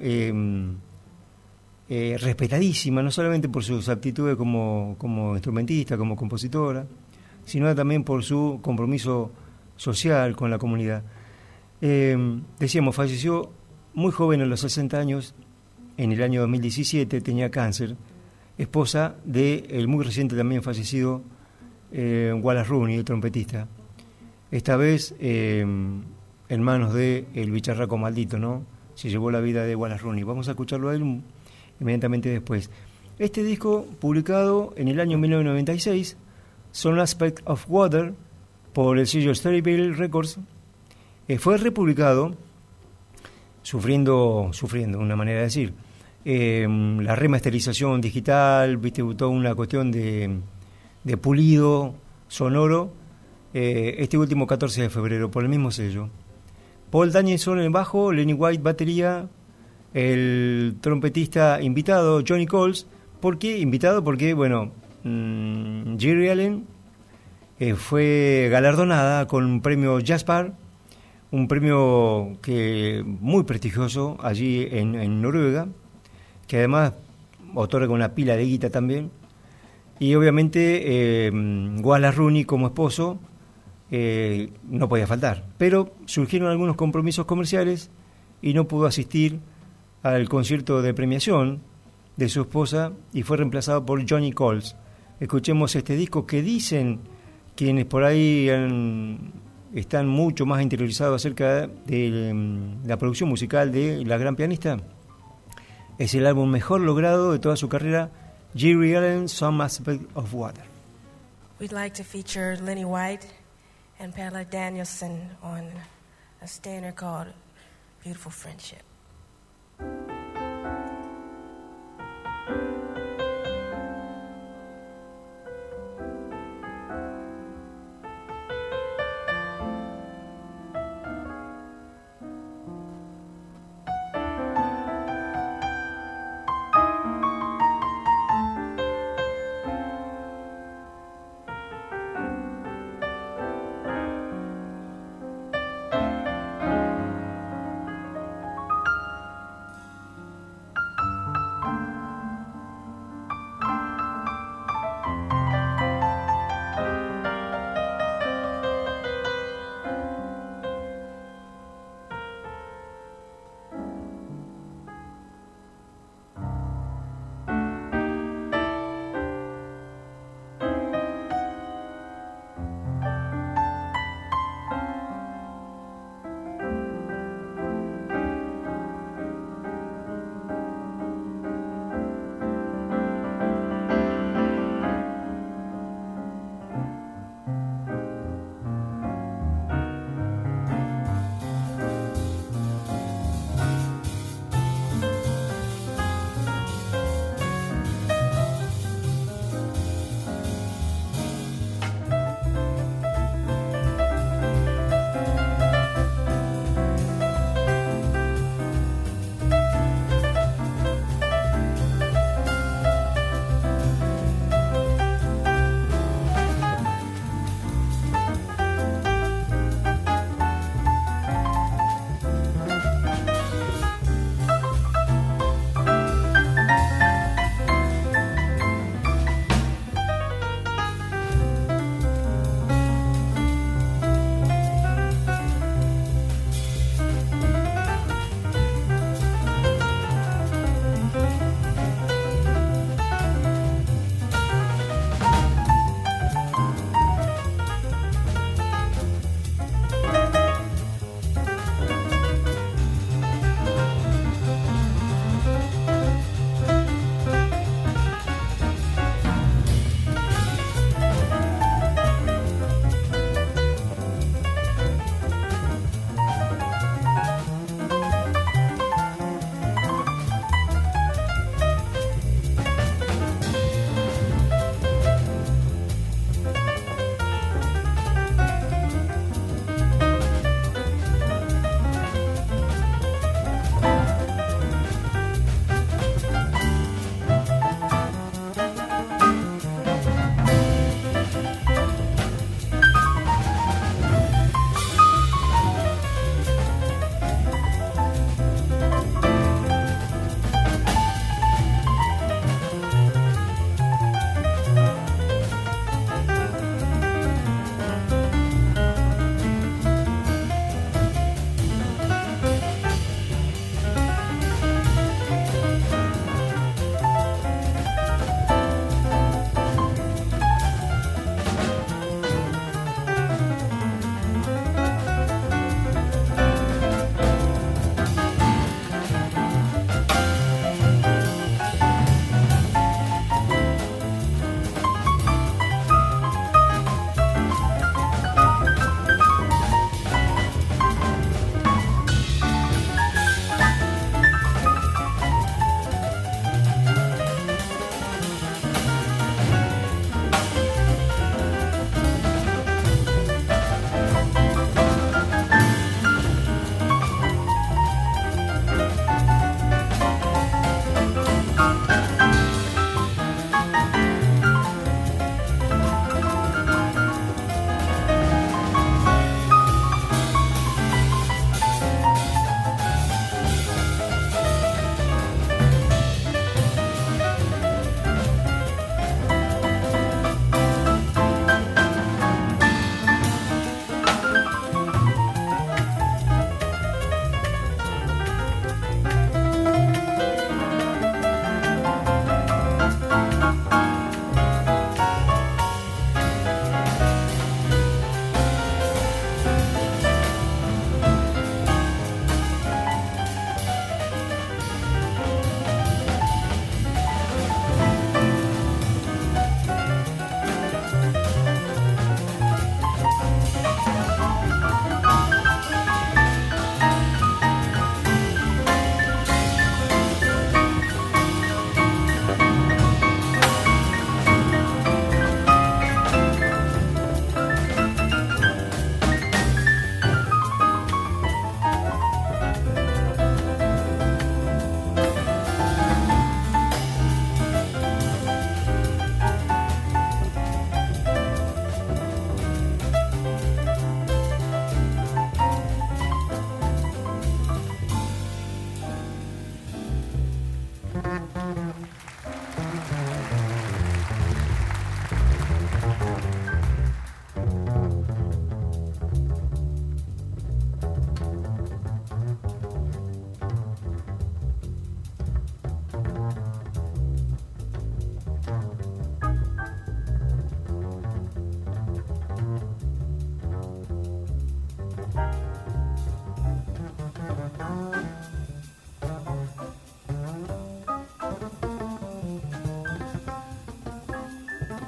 respetadísima, no solamente por sus aptitudes como instrumentista, como compositora, sino también por su compromiso social con la comunidad. Decíamos, falleció muy joven, a los 60 años, en el año 2017, tenía cáncer, esposa de el muy reciente también fallecido Wallace Rooney, el trompetista. Esta vez en manos de el bicharraco maldito, ¿no? Se llevó la vida de Wallace Rooney. Vamos a escucharlo a él inmediatamente después. Este disco, publicado en el año 1996, Some Aspect of Water, por el sello Storyville Records, fue republicado, sufriendo, una manera de decir, la remasterización digital, viste, toda una cuestión de pulido sonoro, este último 14 de febrero, por el mismo sello. Paul Danielson en el bajo, Lenny White batería, el trompetista invitado Johnny Coles. ¿Por qué invitado? Porque, bueno, Geri Allen fue galardonada con un premio Jazzpar, un premio muy prestigioso allí en Noruega, que además otorga una pila de guita también. Y obviamente Wallace Rooney como esposo no podía faltar, pero surgieron algunos compromisos comerciales y no pudo asistir al concierto de premiación de su esposa y fue reemplazado por Johnny Coles. Escuchemos este disco que dicen quienes por ahí están mucho más interiorizados acerca de la producción musical de la gran pianista. Es el álbum mejor logrado de toda su carrera, Geri Allen, Some Aspect of Water. We'd like to feature Lenny White and Paula Danielson on a standard called Beautiful Friendship.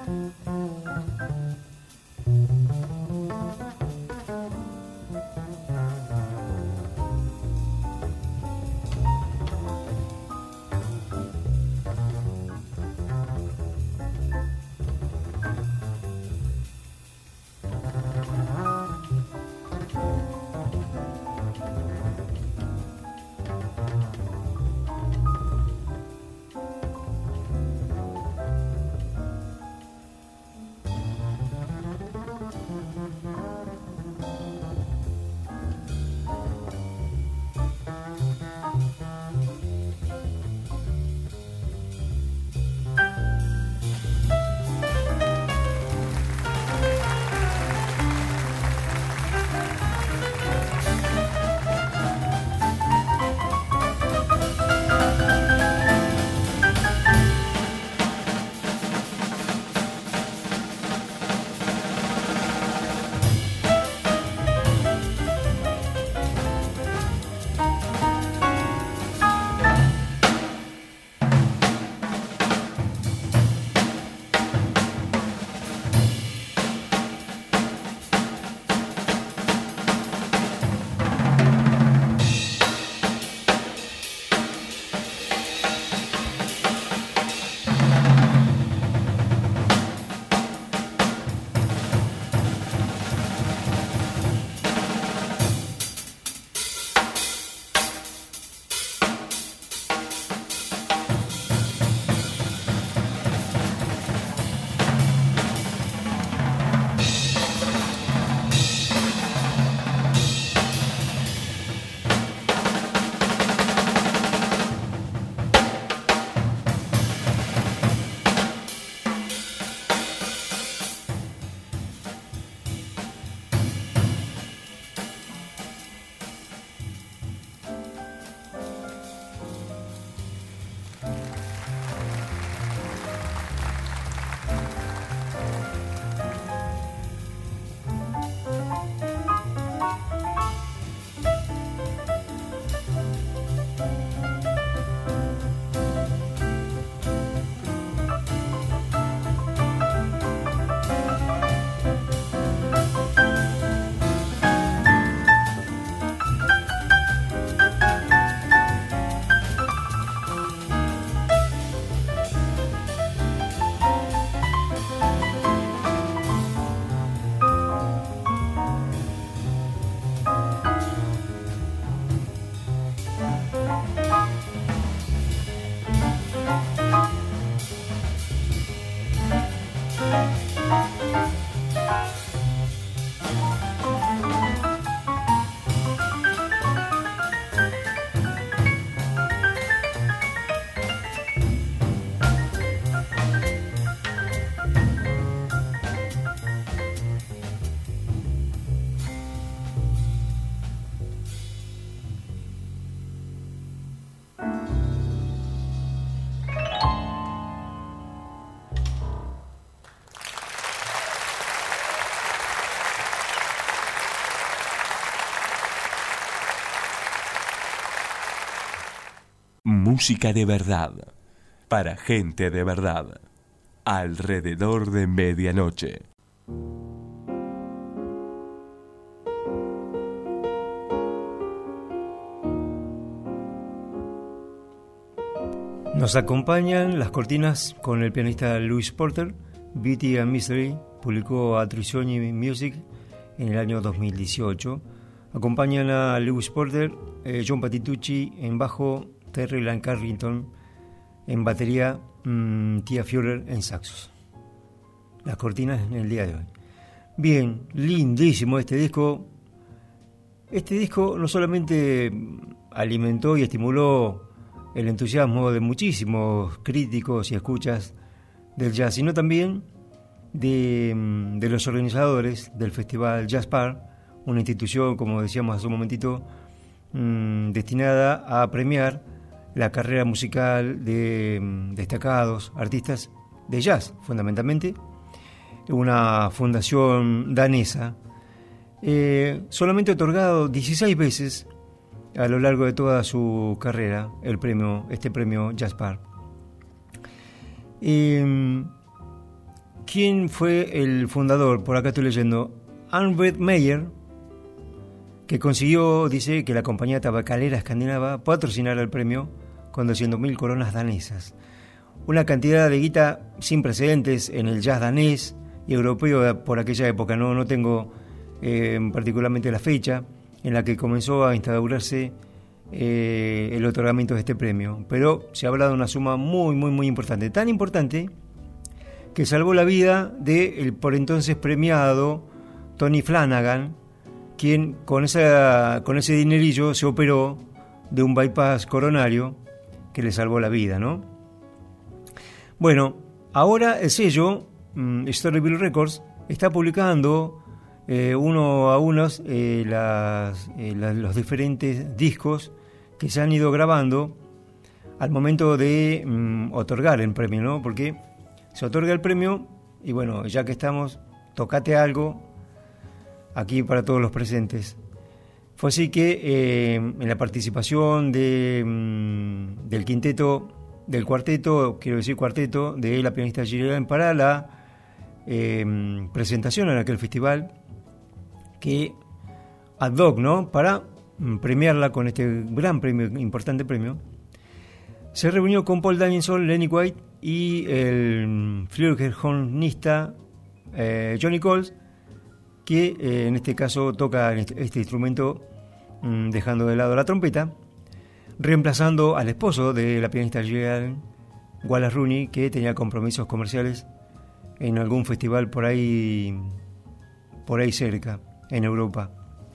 Música de verdad, para gente de verdad, alrededor de medianoche. Nos acompañan las cortinas con el pianista Louis Porter. Beauty and Mystery publicó a Trisogni Music en el año 2018. Acompañan a Louis Porter, John Patitucci en bajo, Terry Lan Carrington en batería, Tia Führer en saxos. Las cortinas en el día de hoy. Bien, lindísimo este disco. Este disco no solamente alimentó y estimuló el entusiasmo de muchísimos críticos y escuchas del jazz, sino también de los organizadores del Festival Jazzpar, una institución, como decíamos hace un momentito, destinada a premiar la carrera musical de destacados artistas de jazz, fundamentalmente, una fundación danesa, solamente otorgado 16 veces a lo largo de toda su carrera este premio Jazzpar. ¿Qué ¿quién fue el fundador? Por acá estoy leyendo. Arnbert Meyer, que consiguió, dice, que la compañía tabacalera escandinava patrocinara el premio con 200.000 coronas danesas. Una cantidad de guita sin precedentes en el jazz danés y europeo por aquella época. No tengo particularmente la fecha en la que comenzó a instaurarse el otorgamiento de este premio, pero se habla de una suma muy importante, tan importante que salvó la vida del por entonces premiado Tony Flanagan, quien con ese dinerillo se operó de un bypass coronario que le salvó la vida, ¿no? Bueno, ahora el sello Storyville Records está publicando uno a uno los diferentes discos que se han ido grabando al momento de otorgar el premio, ¿no? Porque se otorga el premio y bueno, ya que estamos, tocate algo aquí para todos los presentes. Fue así que en la participación del quinteto, del cuarteto de la pianista Gillian Allen para la presentación en aquel festival, que ad hoc, ¿no? Para premiarla con este gran premio, importante premio, se reunió con Paul Danielson, Lenny White y el flugelhornista Johnny Coles, que en este caso toca este instrumento dejando de lado la trompeta, reemplazando al esposo de la pianista Gillian, Wallace Rooney, que tenía compromisos comerciales en algún festival por ahí cerca, en Europa.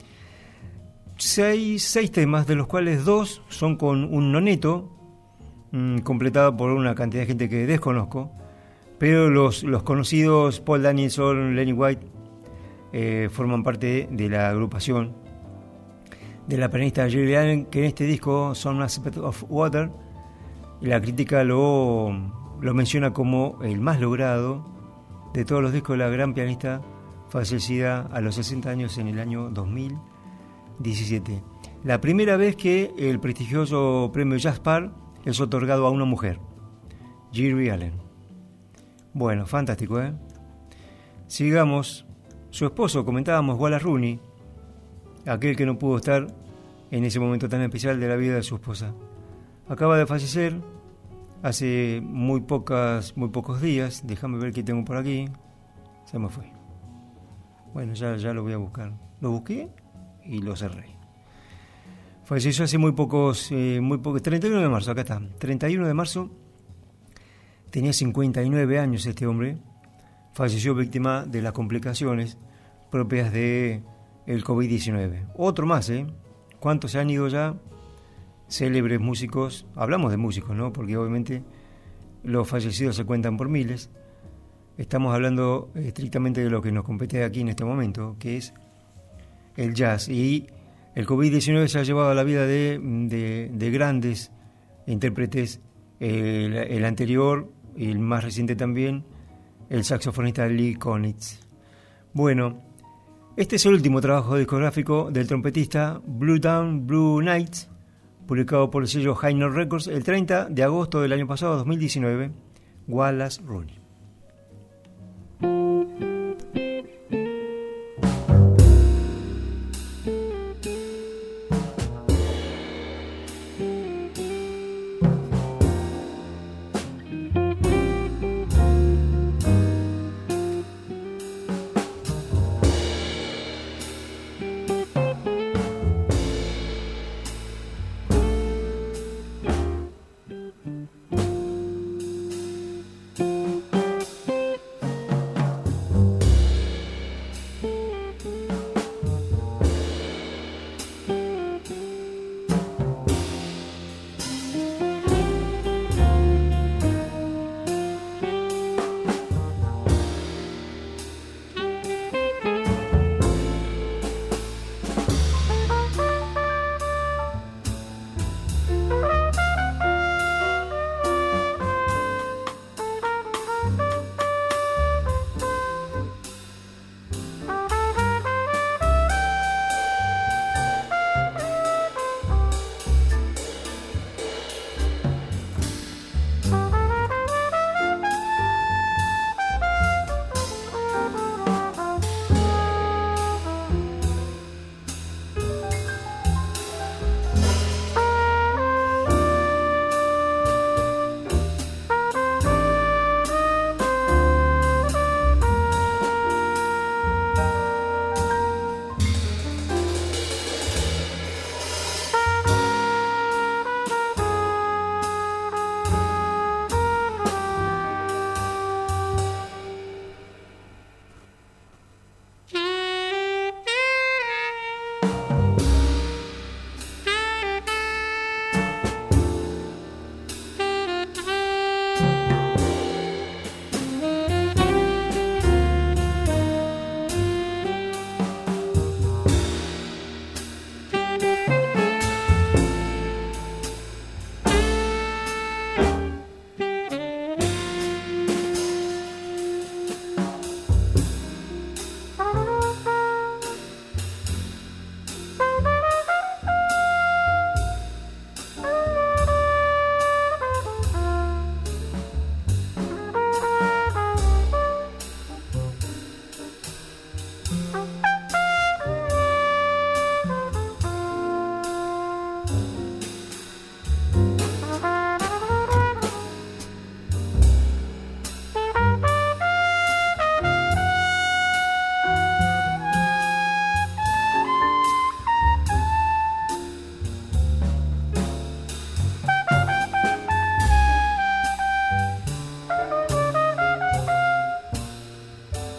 Seis temas, de los cuales 2 son con un noneto, completado por una cantidad de gente que desconozco, pero los conocidos Paul Danielson, Lenny White, forman parte de la agrupación de la pianista Gillian Allen, que en este disco Some Aspect of Water, y la crítica lo menciona como el más logrado de todos los discos de la gran pianista fallecida a los 60 años en el año 2017. La primera vez que el prestigioso premio Jazzpar es otorgado a una mujer, Gillian Allen. Bueno, fantástico, ¿eh? Sigamos. Su esposo, comentábamos, Wallace Rooney, aquel que no pudo estar en ese momento tan especial de la vida de su esposa, acaba de fallecer hace muy pocos días. Déjame ver qué tengo por aquí. Se me fue. Bueno, ya lo voy a buscar. Lo busqué y lo cerré. Falleció hace muy pocos, 31 de marzo, acá está. 31 de marzo, tenía 59 años este hombre. Falleció víctima de las complicaciones propias de el COVID-19. Otro más, ¿eh? ¿Cuántos se han ido ya? Célebres músicos. Hablamos de músicos, ¿no? Porque obviamente los fallecidos se cuentan por miles. Estamos hablando estrictamente de lo que nos compete aquí en este momento, que es el jazz. Y el COVID-19 se ha llevado a la vida de grandes intérpretes. El anterior y el más reciente también, el saxofonista Lee Konitz. Bueno, este es el último trabajo discográfico del trompetista, Blue Dawn, Blue Nights, publicado por el sello High Note Records el 30 de agosto del año pasado, 2019, Wallace Rooney.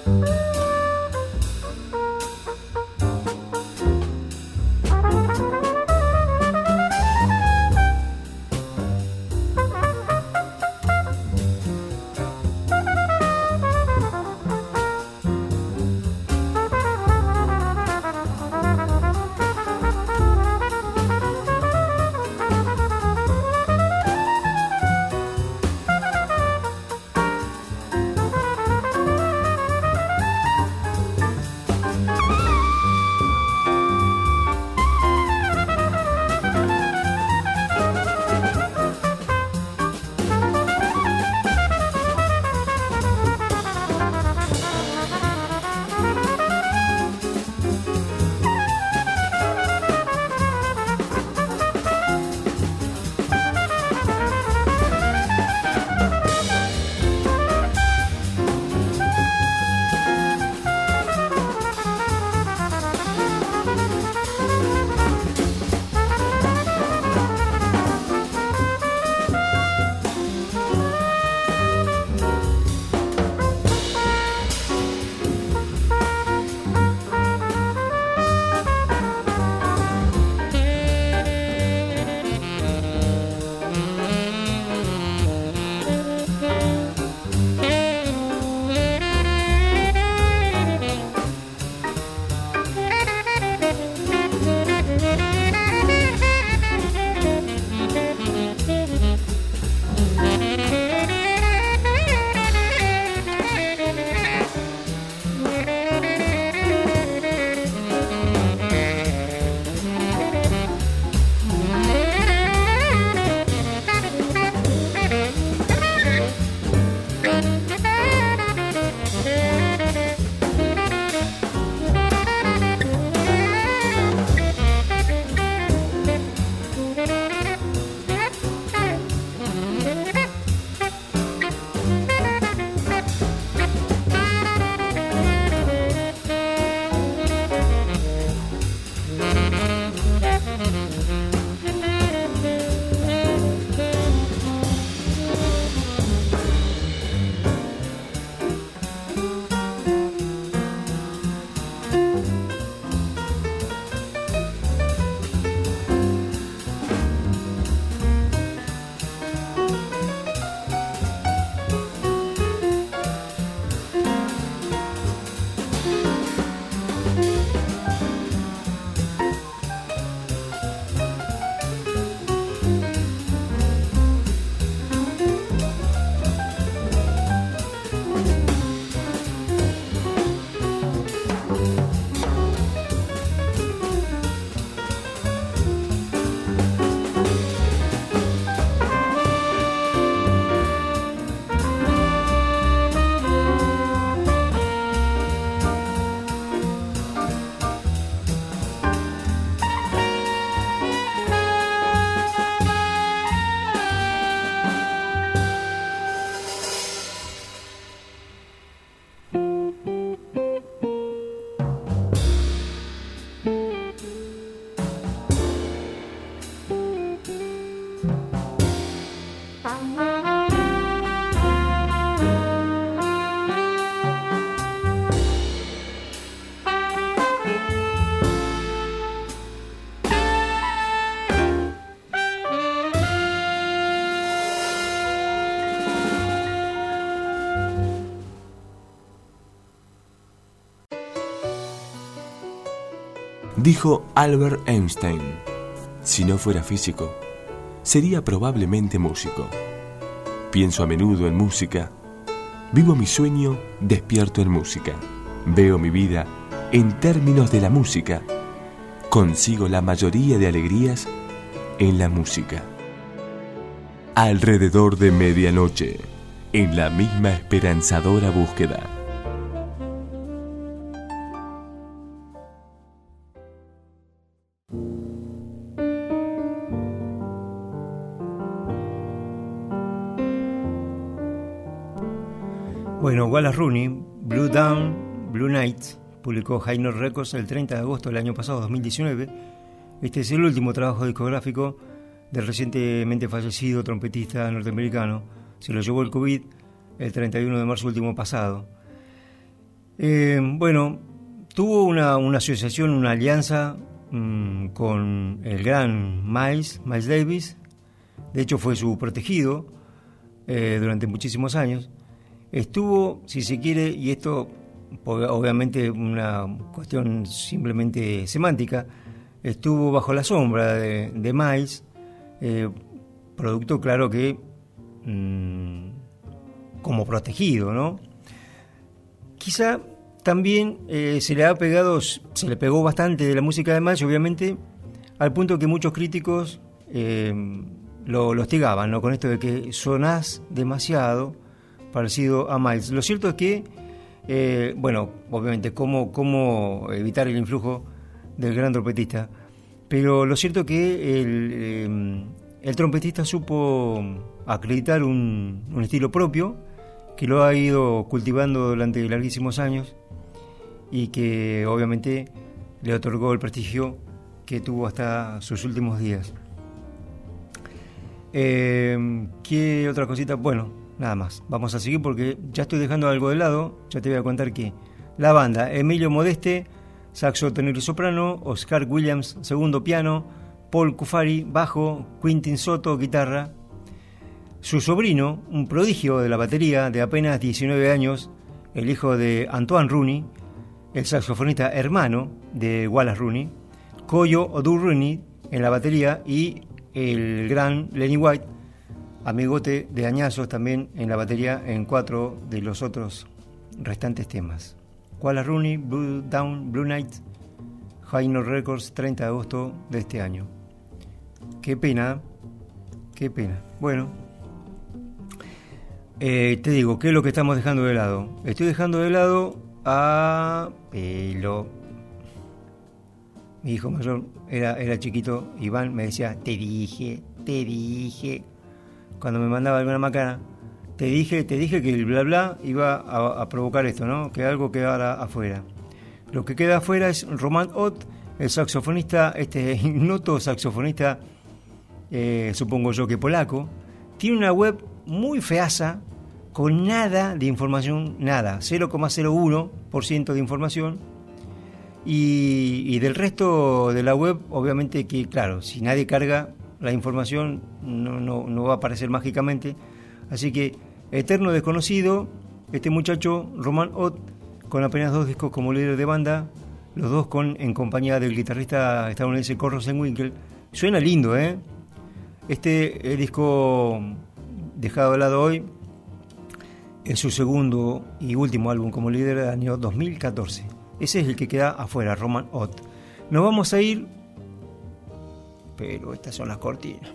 Dijo Albert Einstein: si no fuera físico, sería probablemente músico. Pienso a menudo en música, vivo mi sueño despierto en música, veo mi vida en términos de la música, consigo la mayoría de alegrías en la música. Alrededor de medianoche, en la misma esperanzadora búsqueda. Bueno, Wallace Rooney, Blue Dawn, Blue Night, publicó High Note Records el 30 de agosto del año pasado, 2019. Este es el último trabajo discográfico del recientemente fallecido trompetista norteamericano. Se lo llevó el COVID el 31 de marzo último pasado. Bueno, tuvo una asociación, una alianza con el gran Miles Davis. De hecho fue su protegido durante muchísimos años. Estuvo, si se quiere, y esto obviamente una cuestión simplemente semántica, estuvo bajo la sombra de Miles, producto claro que como protegido, ¿no? Quizá también se le pegó bastante de la música de Miles, obviamente, al punto que muchos críticos lo hostigaban, ¿no? Con esto de que sonás demasiado parecido a Miles. Lo cierto es que, bueno, obviamente, cómo evitar el influjo del gran trompetista, pero lo cierto es que el trompetista supo acreditar un estilo propio, que lo ha ido cultivando durante larguísimos años y que obviamente le otorgó el prestigio que tuvo hasta sus últimos días. ¿Qué otra cosita? Bueno, nada más. Vamos a seguir porque ya estoy dejando algo de lado. Ya te voy a contar que la banda: Emilio Modeste, saxo tenor y soprano; Oscar Williams, segundo piano; Paul Cufari, bajo; Quintin Soto, guitarra. Su sobrino, un prodigio de la batería de apenas 19 años, el hijo de Antoine Rooney, el saxofonista hermano de Wallace Rooney; Koyo Odu-Rooney en la batería, y el gran Lenny White, amigote de añazos, también en la batería en 4 de los otros restantes temas. Wallace Rooney, Blue Dawn, Blue Night, High Note Records, 30 de agosto de este año. Qué pena, qué pena. Bueno, te digo, ¿qué es lo que estamos dejando de lado? Estoy dejando de lado a Pelo. Mi hijo mayor era chiquito, Iván, me decía, te dije. Cuando me mandaba alguna macana, te dije que el bla bla iba a provocar esto, ¿no? Que algo quedara afuera. Lo que queda afuera es Roman Ott, el saxofonista, este ignoto saxofonista, supongo yo que polaco. Tiene una web muy feaza, con nada de información, nada, 0,01% de información. Y del resto de la web, obviamente que, claro, si nadie carga la información, no va a aparecer mágicamente. Así que, eterno desconocido, este muchacho, Roman Ott, con apenas 2 discos como líder de banda, los 2 en compañía del guitarrista estadounidense Kurt Rosenwinkel. Suena lindo, ¿eh? Este disco dejado de lado hoy es su segundo y último álbum como líder del año 2014. Ese es el que queda afuera, Roman Ott. Nos vamos a ir, pero estas son las cortinas.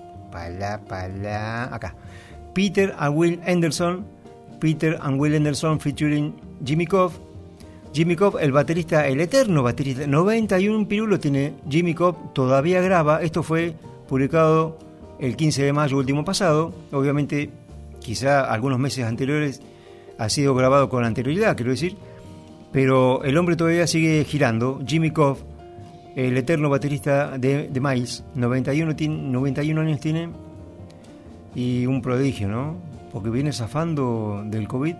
Acá. Peter and Will Anderson featuring Jimmy Cobb. Jimmy Cobb, el baterista, el eterno baterista, 91 pirulos tiene Jimmy Cobb, todavía graba. Esto fue publicado el 15 de mayo último pasado. Obviamente, quizá algunos meses anteriores ha sido grabado con anterioridad, quiero decir, pero el hombre todavía sigue girando. Jimmy Cobb, el eterno baterista de Miles, 91 años tiene, y un prodigio, ¿no? Porque viene zafando del COVID,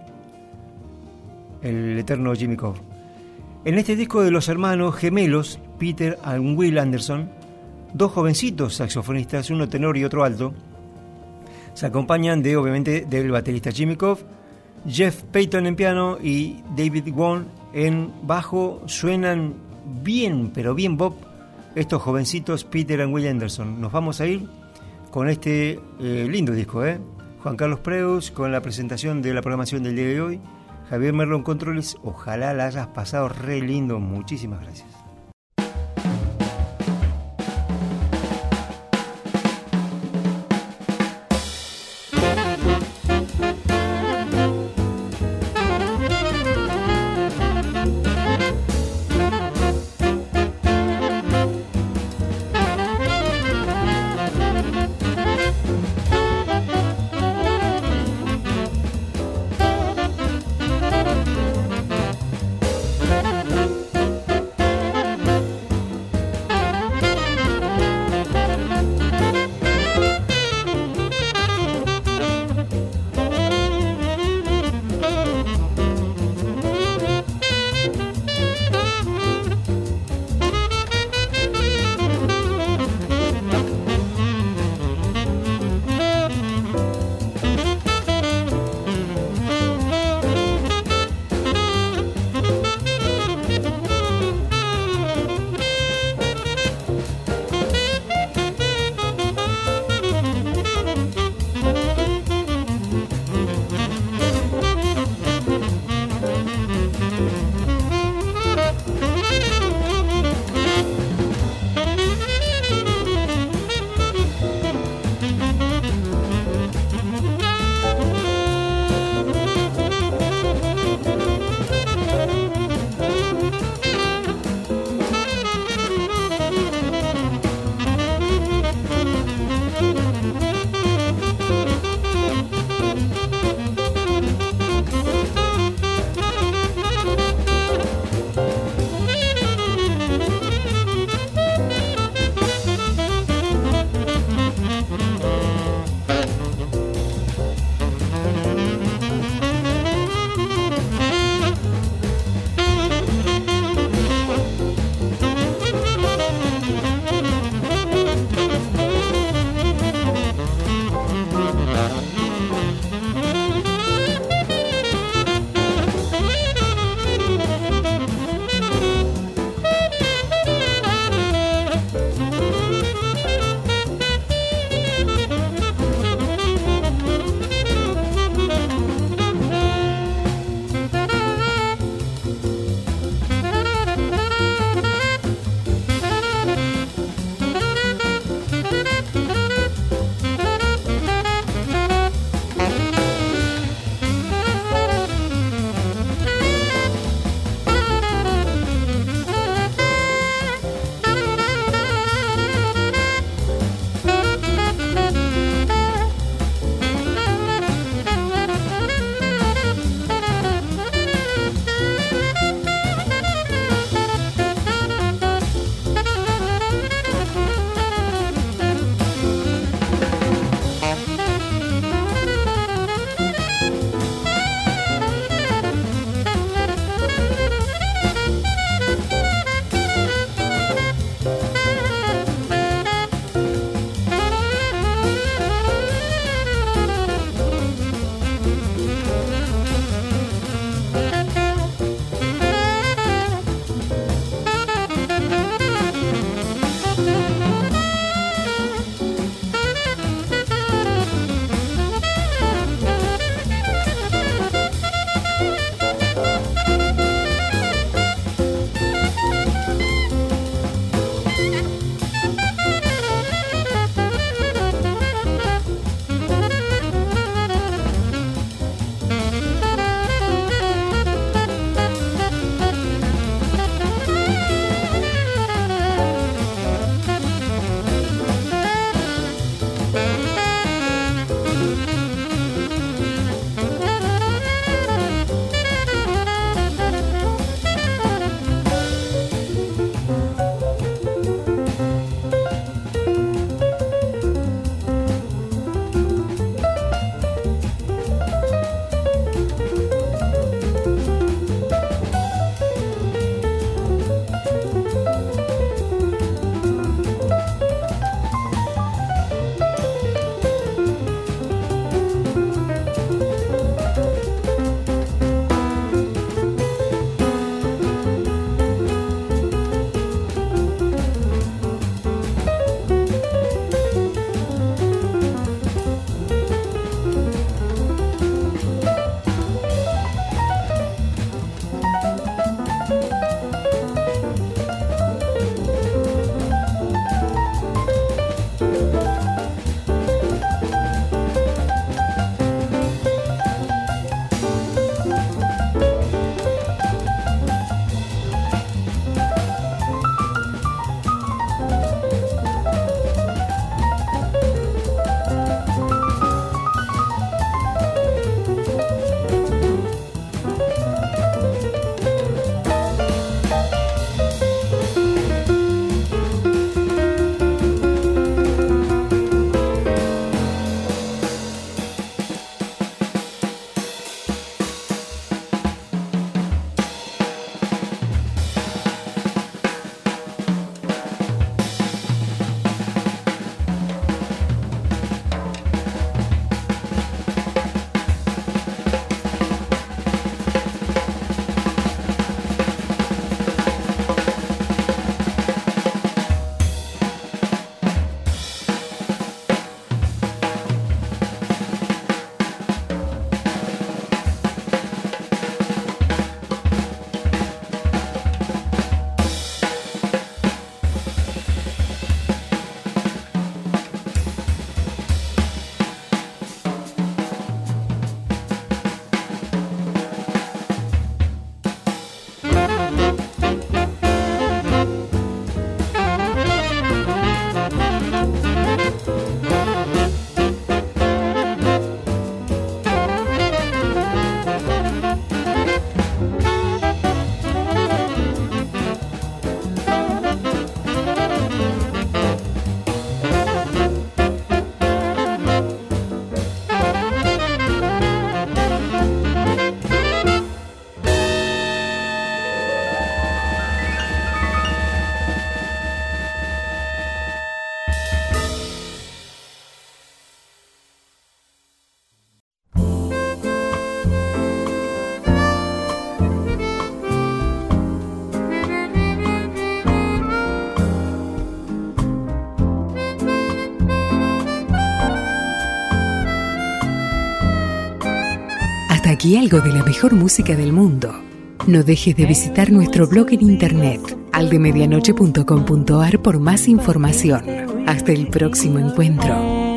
el eterno Jimmy Cobb. En este disco de los hermanos gemelos, Peter and Will Anderson, 2 jovencitos saxofonistas, uno tenor y otro alto, se acompañan obviamente del baterista Jimmy Cobb, Jeff Payton en piano y David Wong en bajo. Suenan bien, pero bien Bob, estos jovencitos Peter and Will Anderson. Nos vamos a ir con este lindo disco, Juan Carlos Preus con la presentación de la programación del día de hoy, Javier Merlo Controles. Ojalá la hayas pasado re lindo. Muchísimas gracias. aquí algo de la mejor música del mundo. No dejes de visitar nuestro blog en internet, aldemedianoche.com.ar, por más información. Hasta el próximo encuentro.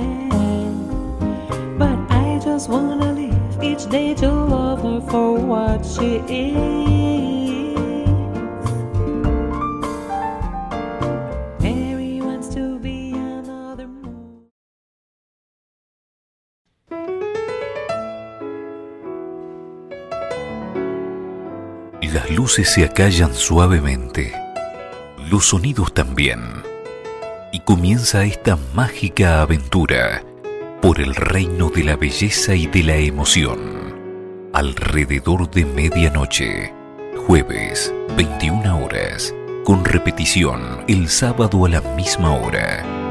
Las luces se acallan suavemente, los sonidos también, y comienza esta mágica aventura por el reino de la belleza y de la emoción. Alrededor de medianoche, jueves, 21 horas, con repetición el sábado a la misma hora.